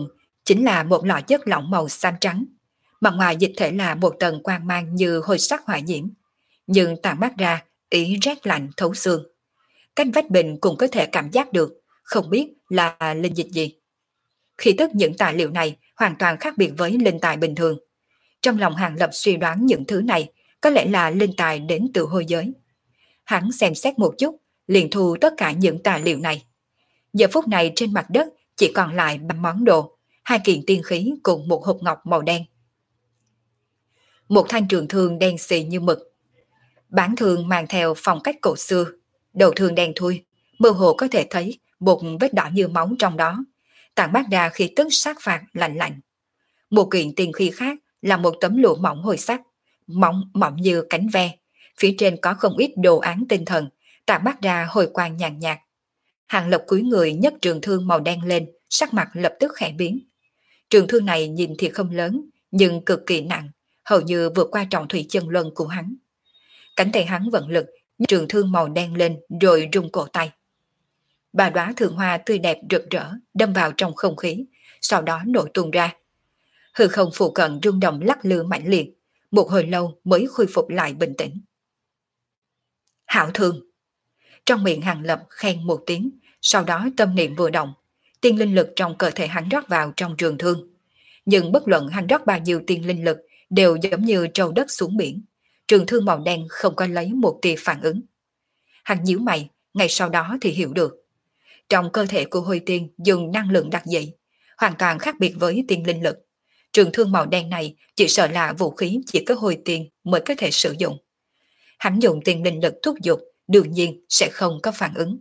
chính là một lọ chất lỏng màu xám trắng. Mặt ngoài dịch thể là một tầng quang mang như hồi sắc hỏa diễm, nhưng tản mát ra ý rét lạnh thấu xương. Cách vách bình cũng có thể cảm giác được, không biết là linh dịch gì. Khi tức những tài liệu này hoàn toàn khác biệt với linh tài bình thường. Trong lòng Hàng Lập suy đoán những thứ này có lẽ là linh tài đến từ hôi giới. Hắn xem xét một chút, liền thu tất cả những tài liệu này. Giờ phút này trên mặt đất chỉ còn lại ba món đồ, hai kiện tiên khí cùng một hộp ngọc màu đen. Một thanh trường thương đen xì như mực. Bản thương mang theo phong cách cổ xưa, đầu thương đen thui, mơ hồ có thể thấy một vết đỏ như máu trong đó, tản mát ra khí tức sát phạt lạnh lạnh. Một kiện tiên khí khác là một tấm lụa mỏng hồi sắc, mỏng mỏng như cánh ve, phía trên có không ít đồ án tinh thần, tản mát ra hồi quang nhàn nhạt. Hàng Lập cúi người nhấc trường thương màu đen lên, sắc mặt lập tức khẽ biến. Trường thương này nhìn thì không lớn, nhưng cực kỳ nặng, hầu như vượt qua trọng thủy chân luân của hắn. Cánh tay hắn vận lực, nhấc trường thương màu đen lên rồi rung cổ tay. Ba đóa thương hoa tươi đẹp rực rỡ đâm vào trong không khí, sau đó nổ tung ra. Hư không phụ cận rung động lắc lư mãnh liệt, một hồi lâu mới khôi phục lại bình tĩnh. Hảo thương. Trong miệng Hàng Lập khen một tiếng, sau đó tâm niệm vừa động, tiên linh lực trong cơ thể hắn rót vào trong trường thương. Nhưng bất luận hắn rót bao nhiêu tiên linh lực đều giống như trâu đất xuống biển. Trường thương màu đen không có lấy một tia phản ứng. Hắn nhíu mày, ngay sau đó thì hiểu được. Trong cơ thể của Hôi Tiên dùng năng lượng đặc dị, hoàn toàn khác biệt với tiên linh lực. Trường thương màu đen này chỉ sợ là vũ khí chỉ có Hôi Tiên mới có thể sử dụng. Hắn dùng tiên linh lực thúc giục, đương nhiên sẽ không có phản ứng.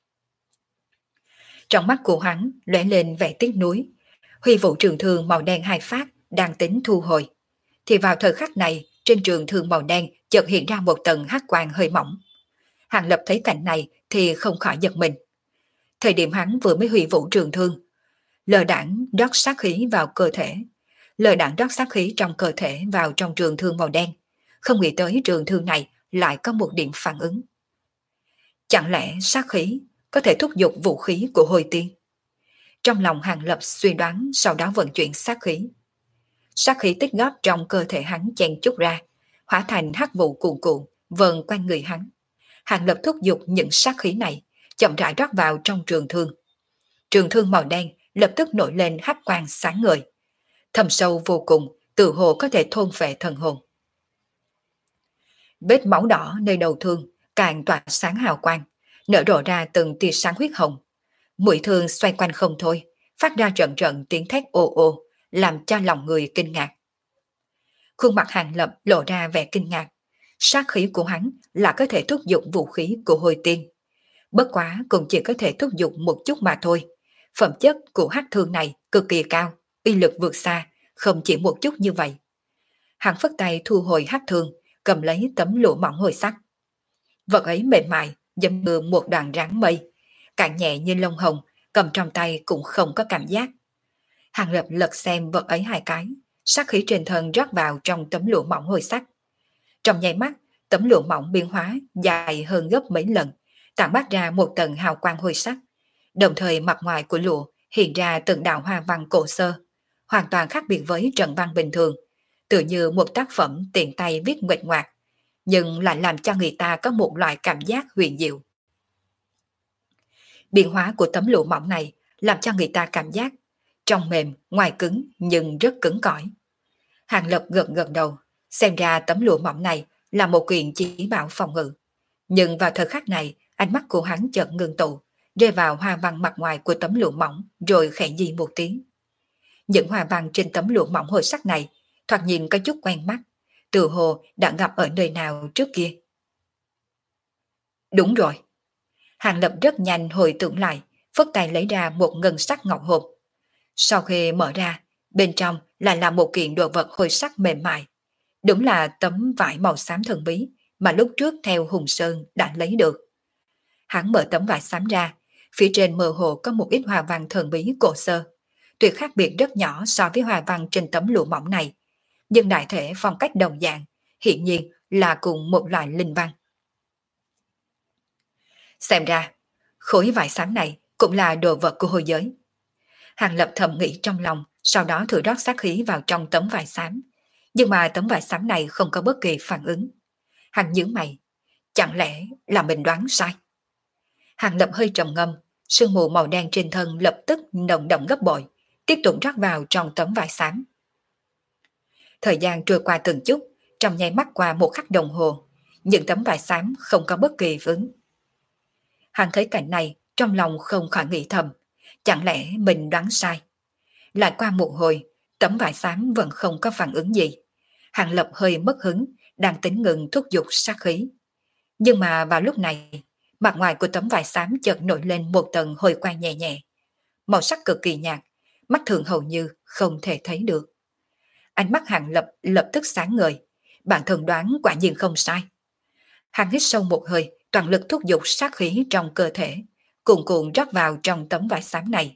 Trong mắt của hắn lóe lên vẻ tiếc nuối. Huy vũ trường thương màu đen hai phát đang tính thu hồi, thì vào thời khắc này trên trường thương màu đen chợt hiện ra một tầng hắc quang hơi mỏng. Hàng Lập thấy cảnh này thì không khỏi giật mình. Thời điểm hắn vừa mới huy vũ trường thương, lờ đảng rót sát khí vào cơ thể, lờ đảng rót sát khí trong cơ thể vào trong trường thương màu đen, không nghĩ tới trường thương này lại có một điểm phản ứng. Chẳng lẽ sát khí có thể thúc giục vũ khí của Hôi Tiên? Trong lòng Hàng Lập suy đoán, sau đó vận chuyển sát khí. Sát khí tích góp trong cơ thể hắn chen chút ra, hóa thành hắc vụ cuồn cuộn vần quanh người hắn. Hàng Lập thúc giục những sát khí này, chậm rãi rót vào trong trường thương. Trường thương màu đen lập tức nổi lên hắc quang sáng ngời, thâm sâu vô cùng, tự hồ có thể thôn phệ thần hồn. Vết máu đỏ nơi đầu thương càng tỏa sáng hào quang, nở rộ ra từng tia sáng huyết hồng. Mũi thương xoay quanh không thôi, phát ra trận trận tiếng thét ồ ồ, làm cho lòng người kinh ngạc. Khuôn mặt Hàng Lập lộ ra vẻ kinh ngạc. Sát khí của hắn là có thể thúc giục vũ khí của Hôi Tiên. Bất quá cũng chỉ có thể thúc giục một chút mà thôi. Phẩm chất của hắc thương này cực kỳ cao, uy lực vượt xa, không chỉ một chút như vậy. Hắn phất tay thu hồi hắc thương, cầm lấy tấm lụa mỏng hồi sắc. Vật ấy mềm mại, giống như một đoàn rắn mây, càng nhẹ như lông hồng, cầm trong tay cũng không có cảm giác. Hàng Lập lật xem vật ấy hai cái, sát khí trên thân rót vào trong tấm lụa mỏng hồi sắc. Trong nháy mắt, tấm lụa mỏng biến hóa dài hơn gấp mấy lần, tản mát ra một tầng hào quang hồi sắc. Đồng thời mặt ngoài của lụa hiện ra từng đạo hoa văn cổ xưa, hoàn toàn khác biệt với trận văn bình thường, tựa như một tác phẩm tiện tay viết nguệch ngoạc, nhưng lại làm cho người ta có một loại cảm giác huyền diệu. Biến hóa của tấm lụa mỏng này làm cho người ta cảm giác trong mềm, ngoài cứng nhưng rất cứng cỏi. Hàng Lập gật gật đầu, xem ra tấm lụa mỏng này là một kiện chỉ bảo phòng ngự. Nhưng vào thời khắc này, ánh mắt của hắn chợt ngưng tụ, rơi vào hoa văn mặt ngoài của tấm lụa mỏng, rồi khẽ di một tiếng. Những hoa văn trên tấm lụa mỏng hồi sắc này thoạt nhìn có chút quen mắt, tự hồ đã gặp ở nơi nào trước kia. Đúng rồi. Hàng Lập rất nhanh hồi tưởng lại, phất tay lấy ra một ngân sắc ngọc hộp. Sau khi mở ra, bên trong lại là một kiện đồ vật hồi sắc mềm mại. Đúng là tấm vải màu xám thần bí mà lúc trước theo Hùng Sơn đã lấy được. Hắn mở tấm vải xám ra, phía trên mơ hồ có một ít hoa văn thần bí cổ xưa, tuyệt khác biệt rất nhỏ so với hoa văn trên tấm lụa mỏng này, nhưng đại thể phong cách đồng dạng, hiện nhiên là cùng một loại linh văn. Xem ra, khối vải xám này cũng là đồ vật của hôi giới. Hàng Lập thầm nghĩ trong lòng, sau đó thử rót sát khí vào trong tấm vải xám. Nhưng mà tấm vải xám này không có bất kỳ phản ứng. Hắn nhướng mày, chẳng lẽ là mình đoán sai? Hàng Lập hơi trầm ngâm, sương mù màu đen trên thân lập tức nồng đậm gấp bội, tiếp tục rót vào trong tấm vải xám. Thời gian trôi qua từng chút, trong nháy mắt qua một khắc đồng hồ, những tấm vải xám không có bất kỳ phản ứng. Hắn thấy cảnh này, trong lòng không khỏi nghĩ thầm, chẳng lẽ mình đoán sai? Lại qua một hồi, tấm vải xám vẫn không có phản ứng gì. Hàng Lập hơi mất hứng, đang tính ngừng thúc giục sát khí. Nhưng mà vào lúc này, mặt ngoài của tấm vải xám chợt nổi lên một tầng hồi quang nhẹ nhẹ. Màu sắc cực kỳ nhạt, mắt thường hầu như không thể thấy được. Ánh mắt Hàng Lập lập tức sáng ngời, bản thân đoán quả nhiên không sai. Hắn hít sâu một hơi, toàn lực thúc giục sát khí trong cơ thể, cuồn cuộn rót vào trong tấm vải xám này.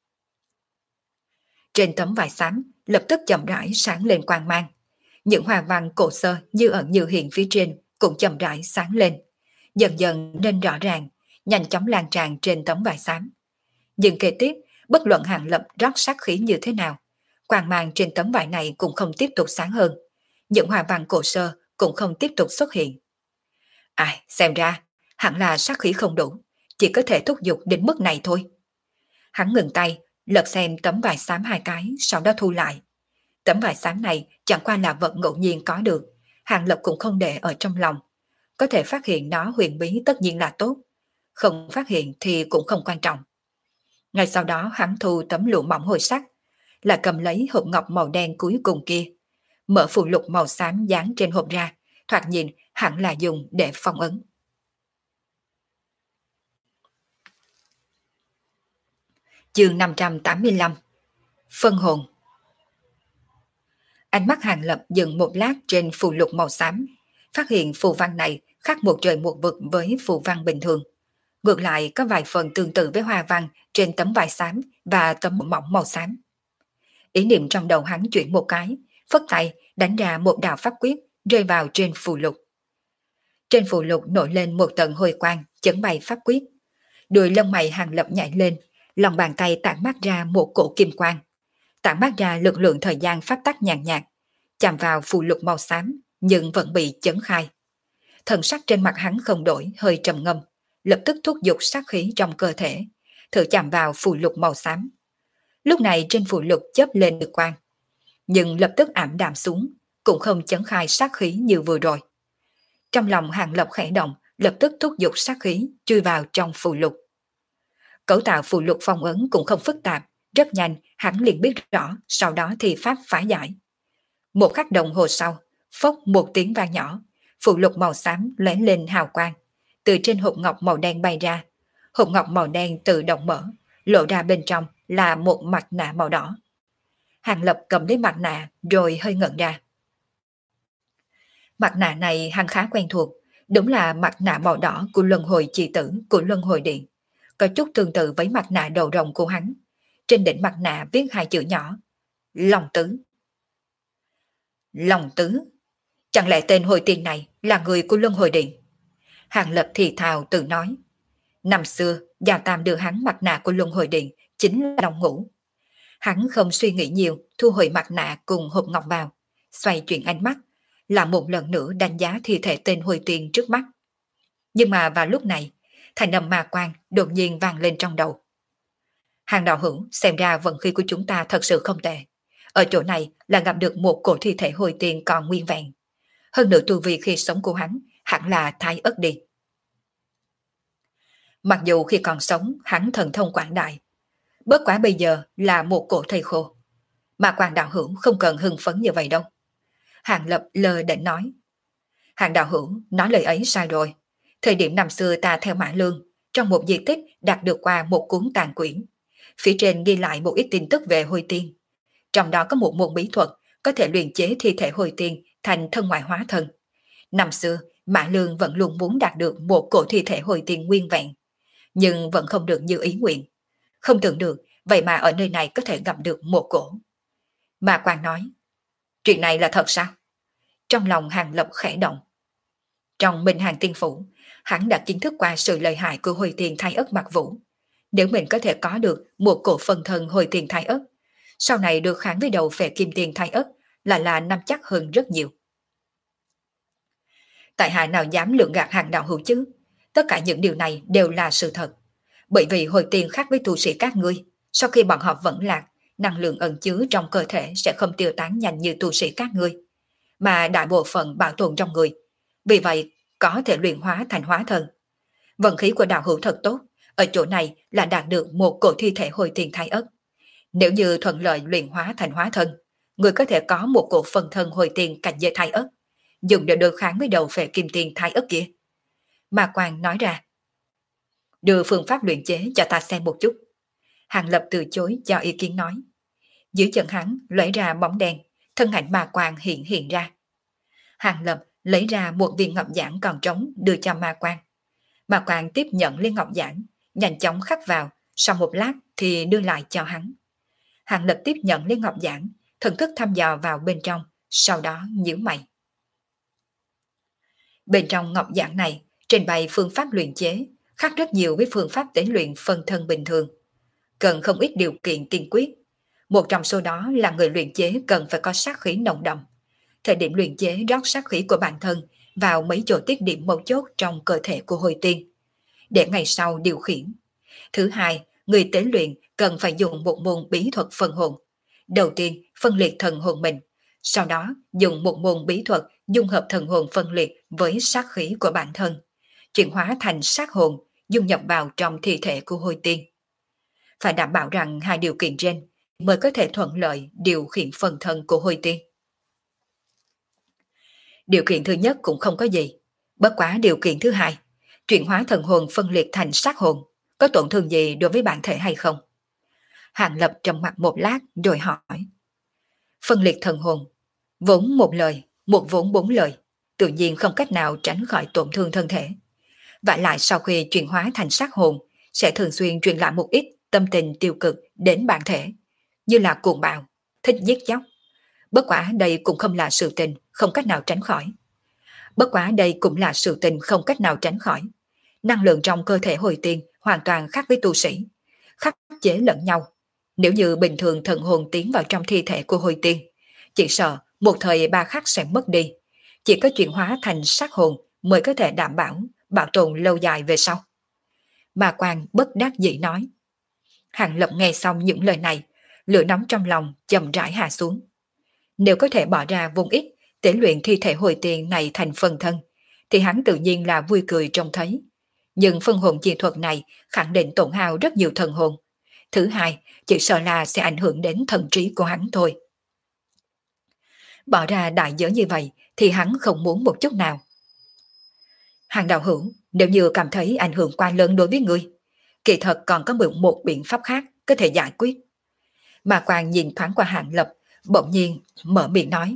Trên tấm vải xám lập tức chậm rãi sáng lên quang mang. Những hoa văn cổ xưa như ẩn như hiện phía trên cũng chậm rãi sáng lên, dần dần nên rõ ràng, nhanh chóng lan tràn trên tấm vải xám. Nhưng kế tiếp, bất luận Hàng Lập rót sát khí như thế nào, quang mang trên tấm vải này cũng không tiếp tục sáng hơn. Những hoa văn cổ xưa cũng không tiếp tục xuất hiện. Ai, xem ra, hẳn là sát khí không đủ, chỉ có thể thúc giục đến mức này thôi. Hắn ngừng tay, lật xem tấm vải xám hai cái, sau đó thu lại. Tấm vải xám này chẳng qua là vật ngẫu nhiên có được, Hàng Lập cũng không để ở trong lòng. Có thể phát hiện nó huyền bí tất nhiên là tốt, không phát hiện thì cũng không quan trọng. Ngay sau đó hắn thu tấm lụa mỏng hồi sắc, là cầm lấy hộp ngọc màu đen cuối cùng kia, mở phù lục màu xám dán trên hộp ra, thoạt nhìn hẳn là dùng để phong ấn. Chương năm trăm tám mươi lăm. Phân hồn. Ánh mắt Hàng Lập dừng một lát trên phù lục màu xám, phát hiện phù văn này khác một trời một vực với phù văn bình thường. Ngược lại có vài phần tương tự với hoa văn trên tấm vải xám và tấm mỏng màu xám. Ý niệm trong đầu hắn chuyển một cái, phất tay đánh ra một đạo pháp quyết rơi vào trên phù lục. Trên phù lục nổi lên một tầng hồi quang, chấn bay pháp quyết. Đuôi lông mày Hàng Lập nhảy lên, lòng bàn tay tản mát ra một cổ kim quang, tản mát ra lực lượng thời gian pháp tắc nhàn nhạt, chạm vào phù lục màu xám nhưng vẫn bị chấn khai. Thần sắc trên mặt hắn không đổi, hơi trầm ngâm, lập tức thúc giục sát khí trong cơ thể, thử chạm vào phù lục màu xám. Lúc này trên phù lục chớp lên được quang, nhưng lập tức ảm đạm xuống, cũng không chấn khai sát khí như vừa rồi. Trong lòng Hàng Lập khẽ động, lập tức thúc giục sát khí chui vào trong phù lục. Cấu tạo phù lục phong ấn cũng không phức tạp, rất nhanh hắn liền biết rõ, sau đó thì pháp phá giải. Một khắc đồng hồ sau, phốc một tiếng vang nhỏ, phù lục màu xám lóe lên hào quang, từ trên hộp ngọc màu đen bay ra. Hộp ngọc màu đen tự động mở, lộ ra bên trong là một mặt nạ màu đỏ. Hàng Lập cầm lấy mặt nạ rồi hơi ngẩn ra. Mặt nạ này hắn khá quen thuộc, đúng là mặt nạ màu đỏ của luân hồi chi tử của luân hồi điện, có chút tương tự với mặt nạ đầu rồng của hắn. Trên đỉnh mặt nạ viết hai chữ nhỏ: Long Tứ. Long Tứ? Chẳng lẽ tên hồi tiên này là người của luân hồi điện? Hàng Lập thì thào tự nói. Năm xưa, Gia Tam đưa hắn mặt nạ của luân hồi điện chính là Long Ngũ. Hắn không suy nghĩ nhiều, thu hồi mặt nạ cùng hộp ngọc vào, xoay chuyển ánh mắt, là một lần nữa đánh giá thi thể tên hồi tiên trước mắt. Nhưng mà vào lúc này, thành âm ma quang đột nhiên vang lên trong đầu. Hàng đạo hữu, xem ra vận khí của chúng ta thật sự không tệ. Ở chỗ này là gặp được một cổ thi thể hồi tiên còn nguyên vẹn. Hơn nữa tu vi khi sống của hắn hẳn là thái ất đi. Mặc dù khi còn sống hắn thần thông quảng đại, bất quá bây giờ là một cổ thây khô. Mà Quang đạo hữu không cần hưng phấn như vậy đâu. Hàng Lập lơ đễnh nói. Hàng đạo hữu nói lời ấy sai rồi. Thời điểm năm xưa ta theo Mã Lương, trong một di tích đạt được qua một cuốn tàn quyển. Phía trên ghi lại một ít tin tức về hồi tiên. Trong đó có một môn bí thuật có thể luyện chế thi thể hồi tiên thành thân ngoại hóa thân. Năm xưa, Mã Lương vẫn luôn muốn đạt được một cổ thi thể hồi tiên nguyên vẹn, nhưng vẫn không được như ý nguyện. Không tưởng được, vậy mà ở nơi này có thể gặp được một cổ. Mà Quang nói, chuyện này là thật sao? Trong lòng Hàng Lập khẽ động. Trong Minh Hàng Tiên Phủ, hắn đã kiến thức qua sự lợi hại của hồi tiền thái ất Mặc Vũ. Nếu mình có thể có được một cổ phân thân hồi tiền thái ất, sau này được kháng với đầu phệ kim tiền thái ất lại là nắm chắc hơn rất nhiều. Tại hạ nào dám lượng gạt hàng đạo hữu chứ, tất cả những điều này đều là sự thật. Bởi vì hồi tiền khác với tu sĩ các ngươi, sau khi bọn họ vẫn lạc, năng lượng ẩn chứa trong cơ thể sẽ không tiêu tán nhanh như tu sĩ các ngươi, mà đại bộ phận bảo tồn trong người. Vì vậy, có thể luyện hóa thành hóa thân. Vận khí của đạo hữu thật tốt, ở chỗ này là đạt được một cổ thi thể hồi tiền thái ất. Nếu như thuận lợi luyện hóa thành hóa thân, người có thể có một cổ phần thân hồi tiền cảnh giới thái ất, dùng để đối kháng với đầu phệ kim tiền thái ất kia. Ma Quang nói ra. Đưa phương pháp luyện chế cho ta xem một chút. Hàng Lập từ chối cho ý kiến nói. Dưới chân hắn lóe ra bóng đen, thân ảnh Ma Quang hiện hiện ra. Hàng Lập lấy ra một viên ngọc giản còn trống đưa cho Ma Quang. Ma Quang tiếp nhận viên ngọc giản, nhanh chóng khắc vào, sau một lát thì đưa lại cho hắn. Hàng Lập tiếp nhận viên ngọc giản, thần thức thăm dò vào bên trong, sau đó nhíu mày. Bên trong ngọc giản này trình bày phương pháp luyện chế, khác rất nhiều với phương pháp tế luyện phân thân bình thường. Cần không ít điều kiện tiên quyết. Một trong số đó là người luyện chế cần phải có sát khí nồng đậm. Thời điểm luyện chế rót sát khí của bản thân vào mấy chỗ tiết điểm mấu chốt trong cơ thể của hồi tiên, để ngày sau điều khiển. Thứ hai, người tế luyện cần phải dùng một môn bí thuật phân hồn. Đầu tiên, phân liệt thần hồn mình. Sau đó, dùng một môn bí thuật dung hợp thần hồn phân liệt với sát khí của bản thân, chuyển hóa thành sát hồn, dung nhập vào trong thi thể của hồi tiên. Phải đảm bảo rằng hai điều kiện trên mới có thể thuận lợi điều khiển phần thân của hồi tiên. Điều kiện thứ nhất cũng không có gì, bất quá điều kiện thứ hai, chuyển hóa thần hồn phân liệt thành sát hồn, có tổn thương gì đối với bản thể hay không? Hàng Lập trầm mặt một lát rồi hỏi. Phân liệt thần hồn, vốn một lời, một vốn bốn lời, tự nhiên không cách nào tránh khỏi tổn thương thân thể. Và lại sau khi chuyển hóa thành sát hồn, sẽ thường xuyên truyền lại một ít tâm tình tiêu cực đến bản thể, như là cuồng bạo, thích giết chóc. Bất quá đây cũng không là sự tình không cách nào tránh khỏi. Bất quá đây cũng là sự tình không cách nào tránh khỏi. Năng lượng trong cơ thể hồi tiên hoàn toàn khác với tu sĩ, khắc chế lẫn nhau. Nếu như bình thường thần hồn tiến vào trong thi thể của hồi tiên, chỉ sợ một thời ba khắc sẽ mất đi. Chỉ có chuyển hóa thành sát hồn mới có thể đảm bảo bảo tồn lâu dài về sau. Ma Quang bất đắc dĩ nói. Hàng Lập nghe xong những lời này, lửa nóng trong lòng chậm rãi hạ xuống. Nếu có thể bỏ ra vốn ít tế luyện thi thể hồi tiên này thành phần thân, thì hắn tự nhiên là vui cười trông thấy. Nhưng phân hồn chi thuật này khẳng định tổn hao rất nhiều thần hồn. Thứ hai, chỉ sợ là sẽ ảnh hưởng đến thần trí của hắn thôi. Bỏ ra đại giới như vậy thì hắn không muốn một chút nào. Hàng đạo hữu, nếu như cảm thấy ảnh hưởng quá lớn đối với ngươi, kỳ thật còn có một biện pháp khác có thể giải quyết. Mà Quang nhìn thoáng qua Hàng Lập, bỗng nhiên mở miệng nói.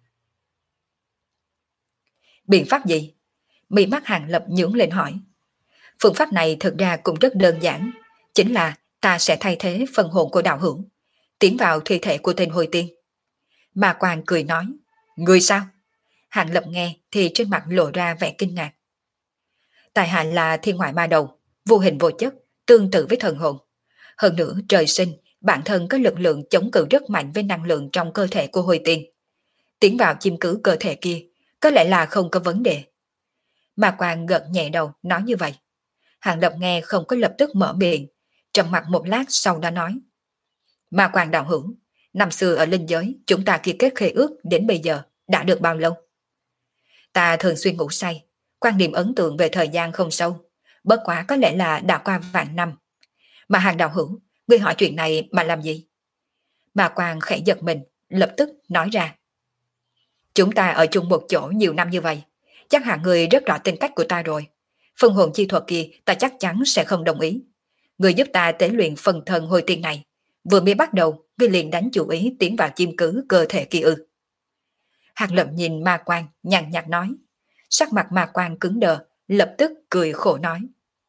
Biện pháp gì? Mí mắt Hàng Lập nhướng lên hỏi. Phương pháp này thực ra cũng rất đơn giản, chính là ta sẽ thay thế phần hồn của đạo hữu, tiến vào thi thể của tên hồi tiên. Mà Quang cười nói. Người sao? Hàng Lập nghe thì trên mặt lộ ra vẻ kinh ngạc. Tài hạ là thiên ngoại ma đầu, vô hình vô chất, tương tự với thần hồn. Hơn nữa trời sinh, bản thân có lực lượng chống cự rất mạnh với năng lượng trong cơ thể của hồi tiên. Tiến vào chiếm cứ cơ thể kia, có lẽ là không có vấn đề. Mà Quang gật nhẹ đầu nói như vậy. Hàng Lập nghe không có lập tức mở miệng, trầm mặt một lát sau đó nói. Ma Quang đạo hữu, năm xưa ở linh giới chúng ta ký kết khế ước đến bây giờ đã được bao lâu? Ta thường xuyên ngủ say, quan niệm ấn tượng về thời gian không sâu, bất quá có lẽ là đã qua vạn năm. Mà Hàng đạo hữu, ngươi hỏi chuyện này mà làm gì? Ma Quang khẽ giật mình, lập tức nói ra. Chúng ta ở chung một chỗ nhiều năm như vậy, chắc hẳn ngươi rất rõ tính cách của ta rồi. Phân hồn chi thuật kia ta chắc chắn sẽ không đồng ý. Ngươi giúp ta tế luyện phần thần hồi tiên này, vừa mới bắt đầu ngươi liền đánh chủ ý tiến vào chiếm cứ cơ thể kia ư? Hàng Lập nhìn Ma Quang nhàn nhạt nói. Sắc mặt Ma Quang cứng đờ, lập tức cười khổ nói.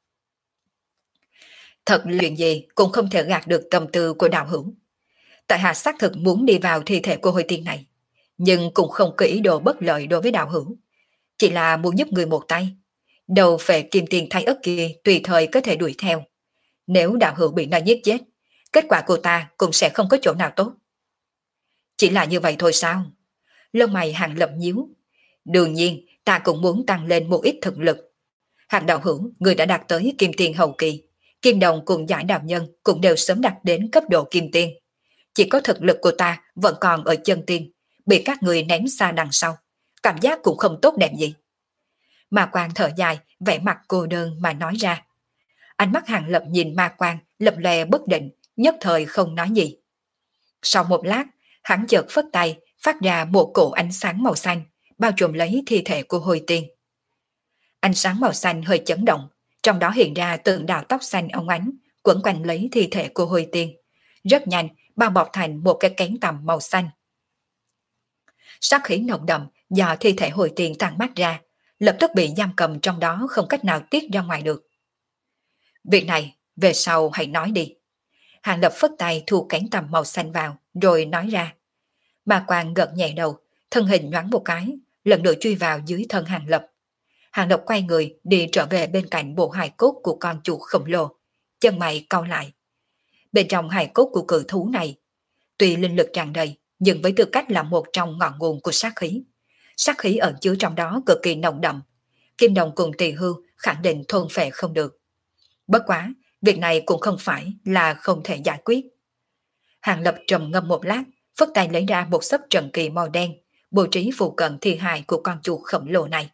Thật luyện gì cũng không thể gạt được tâm tư của đạo hữu. Tại hạ xác thực muốn đi vào thi thể của hồi tiên này, nhưng cũng không có ý đồ bất lợi đối với đạo hữu. Chỉ là muốn giúp người một tay. Đầu phệ kim tiền thay ất kia tùy thời có thể đuổi theo. Nếu đạo hữu bị nó giết chết, kết quả cô ta cũng sẽ không có chỗ nào tốt. Chỉ là như vậy thôi sao? Lông mày Hàng Lập nhíu. Đương nhiên, ta cũng muốn tăng lên một ít thực lực. Hàng đạo hữu, người đã đạt tới kim tiên hậu kỳ. Kim đồng cùng giải đạo nhân cũng đều sớm đạt đến cấp độ kim tiên. Chỉ có thực lực của ta vẫn còn ở chân tiên, bị các người ném xa đằng sau. Cảm giác cũng không tốt đẹp gì. Ma Quang thở dài, vẻ mặt cô đơn mà nói ra. Ánh mắt Hàng Lập nhìn Ma Quang, lập lè bất định, nhất thời không nói gì. Sau một lát, hắn chợt phất tay, phát ra một cổ ánh sáng màu xanh, bao trùm lấy thi thể của Hồi Tiên. Ánh sáng màu xanh hơi chấn động, trong đó hiện ra tượng đạo tóc xanh óng ánh, quấn quanh lấy thi thể của Hồi Tiên. Rất nhanh, bao bọc thành một cái kén tằm màu xanh. Sát khí nồng đậm do thi thể Hồi Tiên tàn mát ra, lập tức bị giam cầm trong đó không cách nào tiết ra ngoài được. Việc này, về sau hãy nói đi. Hàng Lập phất tay thu kén tằm màu xanh vào, rồi nói ra. Ma Quang gật nhẹ đầu, thân hình nhoáng một cái, lần nữa truy vào dưới thân Hàng Lập. Hàng Lập quay người đi trở về bên cạnh bộ hài cốt của con chuột khổng lồ, chân mày cau lại. Bên trong hài cốt của cự thú này, tuy linh lực tràn đầy, nhưng với tư cách là một trong ngọn nguồn của sát khí. Sát khí ẩn chứa trong đó cực kỳ nồng đậm. Kim đồng cùng Tỳ Hưu khẳng định thôn phệ không được. Bất quá, việc này cũng không phải là không thể giải quyết. Hàng Lập trầm ngâm một lát, phất tay lấy ra một xấp trận kỳ màu đen, bố trí phụ cận thi hài của con chuột khổng lồ này.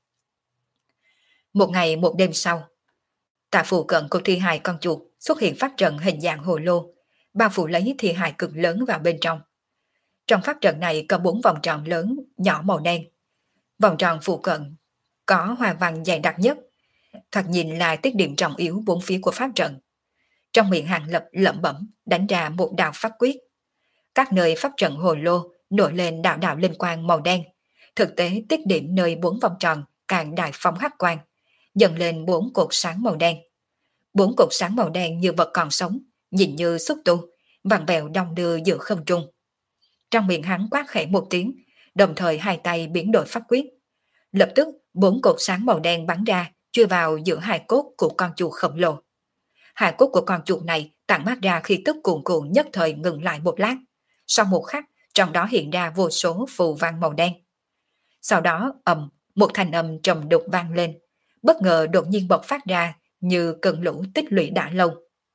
Một ngày một đêm sau, tại phụ cận của thi hài con chuột xuất hiện pháp trận hình dạng hồ lô, bao phủ lấy thi hài cực lớn vào bên trong. Trong pháp trận này có bốn vòng tròn lớn, nhỏ màu đen. Vòng tròn phụ cận có hoa văn dày đặc nhất, thoạt nhìn là tiết điểm trọng yếu bốn phía của pháp trận. Trong miệng Hàng Lập lẩm bẩm đánh ra một đạo pháp quyết. Các nơi pháp trận hồ lô nổi lên đạo đạo linh quang màu đen. Thực tế tiết điểm nơi bốn vòng tròn càng đại phóng hắc quang, dần lên bốn cột sáng màu đen. Bốn cột sáng màu đen như vật còn sống, nhìn như xúc tu, vặn vẹo đong đưa giữa không trung. Trong miệng hắn quát khẽ một tiếng, đồng thời hai tay biến đổi pháp quyết. Lập tức bốn cột sáng màu đen bắn ra, chui vào giữa hài cốt của con chuột khổng lồ. Hài cốt của con chuột này tản mát ra khi tức cuồn cuộn nhất thời ngừng lại một lát. Sau một khắc, trong đó hiện ra vô số phù văn màu đen. Sau đó ầm, một thanh âm trầm đục vang lên, bất ngờ đột nhiên bộc phát ra như cơn lũ tích lũy đã lâu.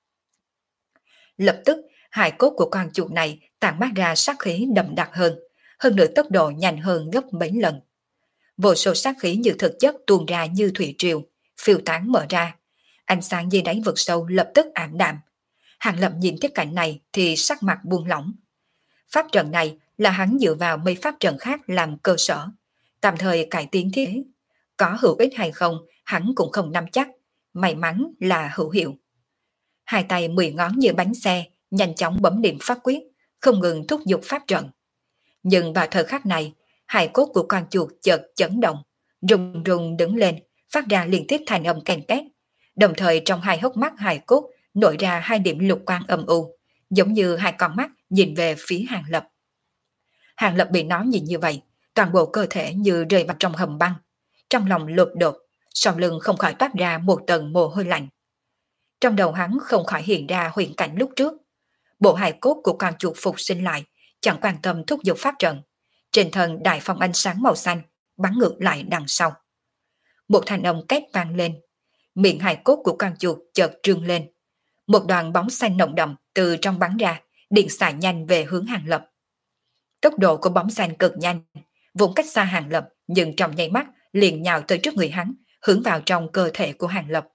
Lập tức, hài cốt của con chuột này tản mát ra sát khí đậm đặc hơn, hơn nữa tốc độ nhanh hơn gấp mấy lần. Vô số sát khí như thực chất tuôn ra như thủy triều, phiêu tán mở ra. Ánh sáng dưới đáy vực sâu lập tức ảm đạm. Hàng Lập nhìn thấy cảnh này thì sắc mặt buông lỏng. Pháp trận này là hắn dựa vào mấy pháp trận khác làm cơ sở, tạm thời cải tiến thiết kế. Có hữu ích hay không, hắn cũng không nắm chắc, may mắn là hữu hiệu. Hai tay mười ngón như bánh xe, nhanh chóng bấm điểm pháp quyết, không ngừng thúc giục pháp trận. Nhưng vào thời khắc này, hài cốt của con chuột chợt chấn động, rung rung đứng lên, phát ra liên tiếp thành âm ken két. Đồng thời trong hai hốc mắt hài cốt nổi ra hai điểm lục quang âm u, giống như hai con mắt nhìn về phía Hàng Lập. Hàng Lập bị nó nhìn như vậy, toàn bộ cơ thể như rơi vào trong hầm băng, trong lòng lột đột, sau lưng không khỏi toát ra một tầng mồ hôi lạnh. Trong đầu hắn không khỏi hiện ra huyễn cảnh lúc trước. Bộ hài cốt của con chuột phục sinh lại, chẳng quan tâm thúc giục pháp trận. Trên thân đại phong ánh sáng màu xanh, bắn ngược lại đằng sau. Một thanh âm két vang lên, miệng hài cốt của con chuột chợt trương lên. Một đoàn bóng xanh nồng đậm từ trong bắn ra, điện xạ nhanh về hướng Hàng Lập. Tốc độ của bóng xanh cực nhanh, vốn cách xa Hàng Lập, nhưng trong nháy mắt liền nhào tới trước người hắn, hướng vào trong cơ thể của Hàng Lập.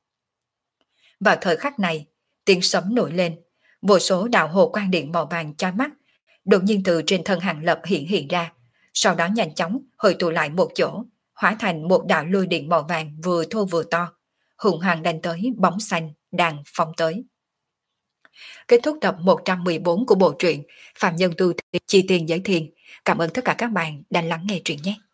Vào thời khắc này, tiếng sấm nổi lên, vô số đạo hồ quang điện màu vàng chói mắt, đột nhiên từ trên thân Hàng Lập hiện hiện ra, sau đó nhanh chóng hội tụ lại một chỗ, hóa thành một đạo lôi điện màu vàng vừa thô vừa to, hùng hăng đánh tới bóng xanh đang phóng tới. Kết thúc tập một trăm mười bốn của bộ truyện Phạm Nhân Tu Chi Tiên Giới Thiền. Cảm ơn tất cả các bạn đã lắng nghe truyện nhé.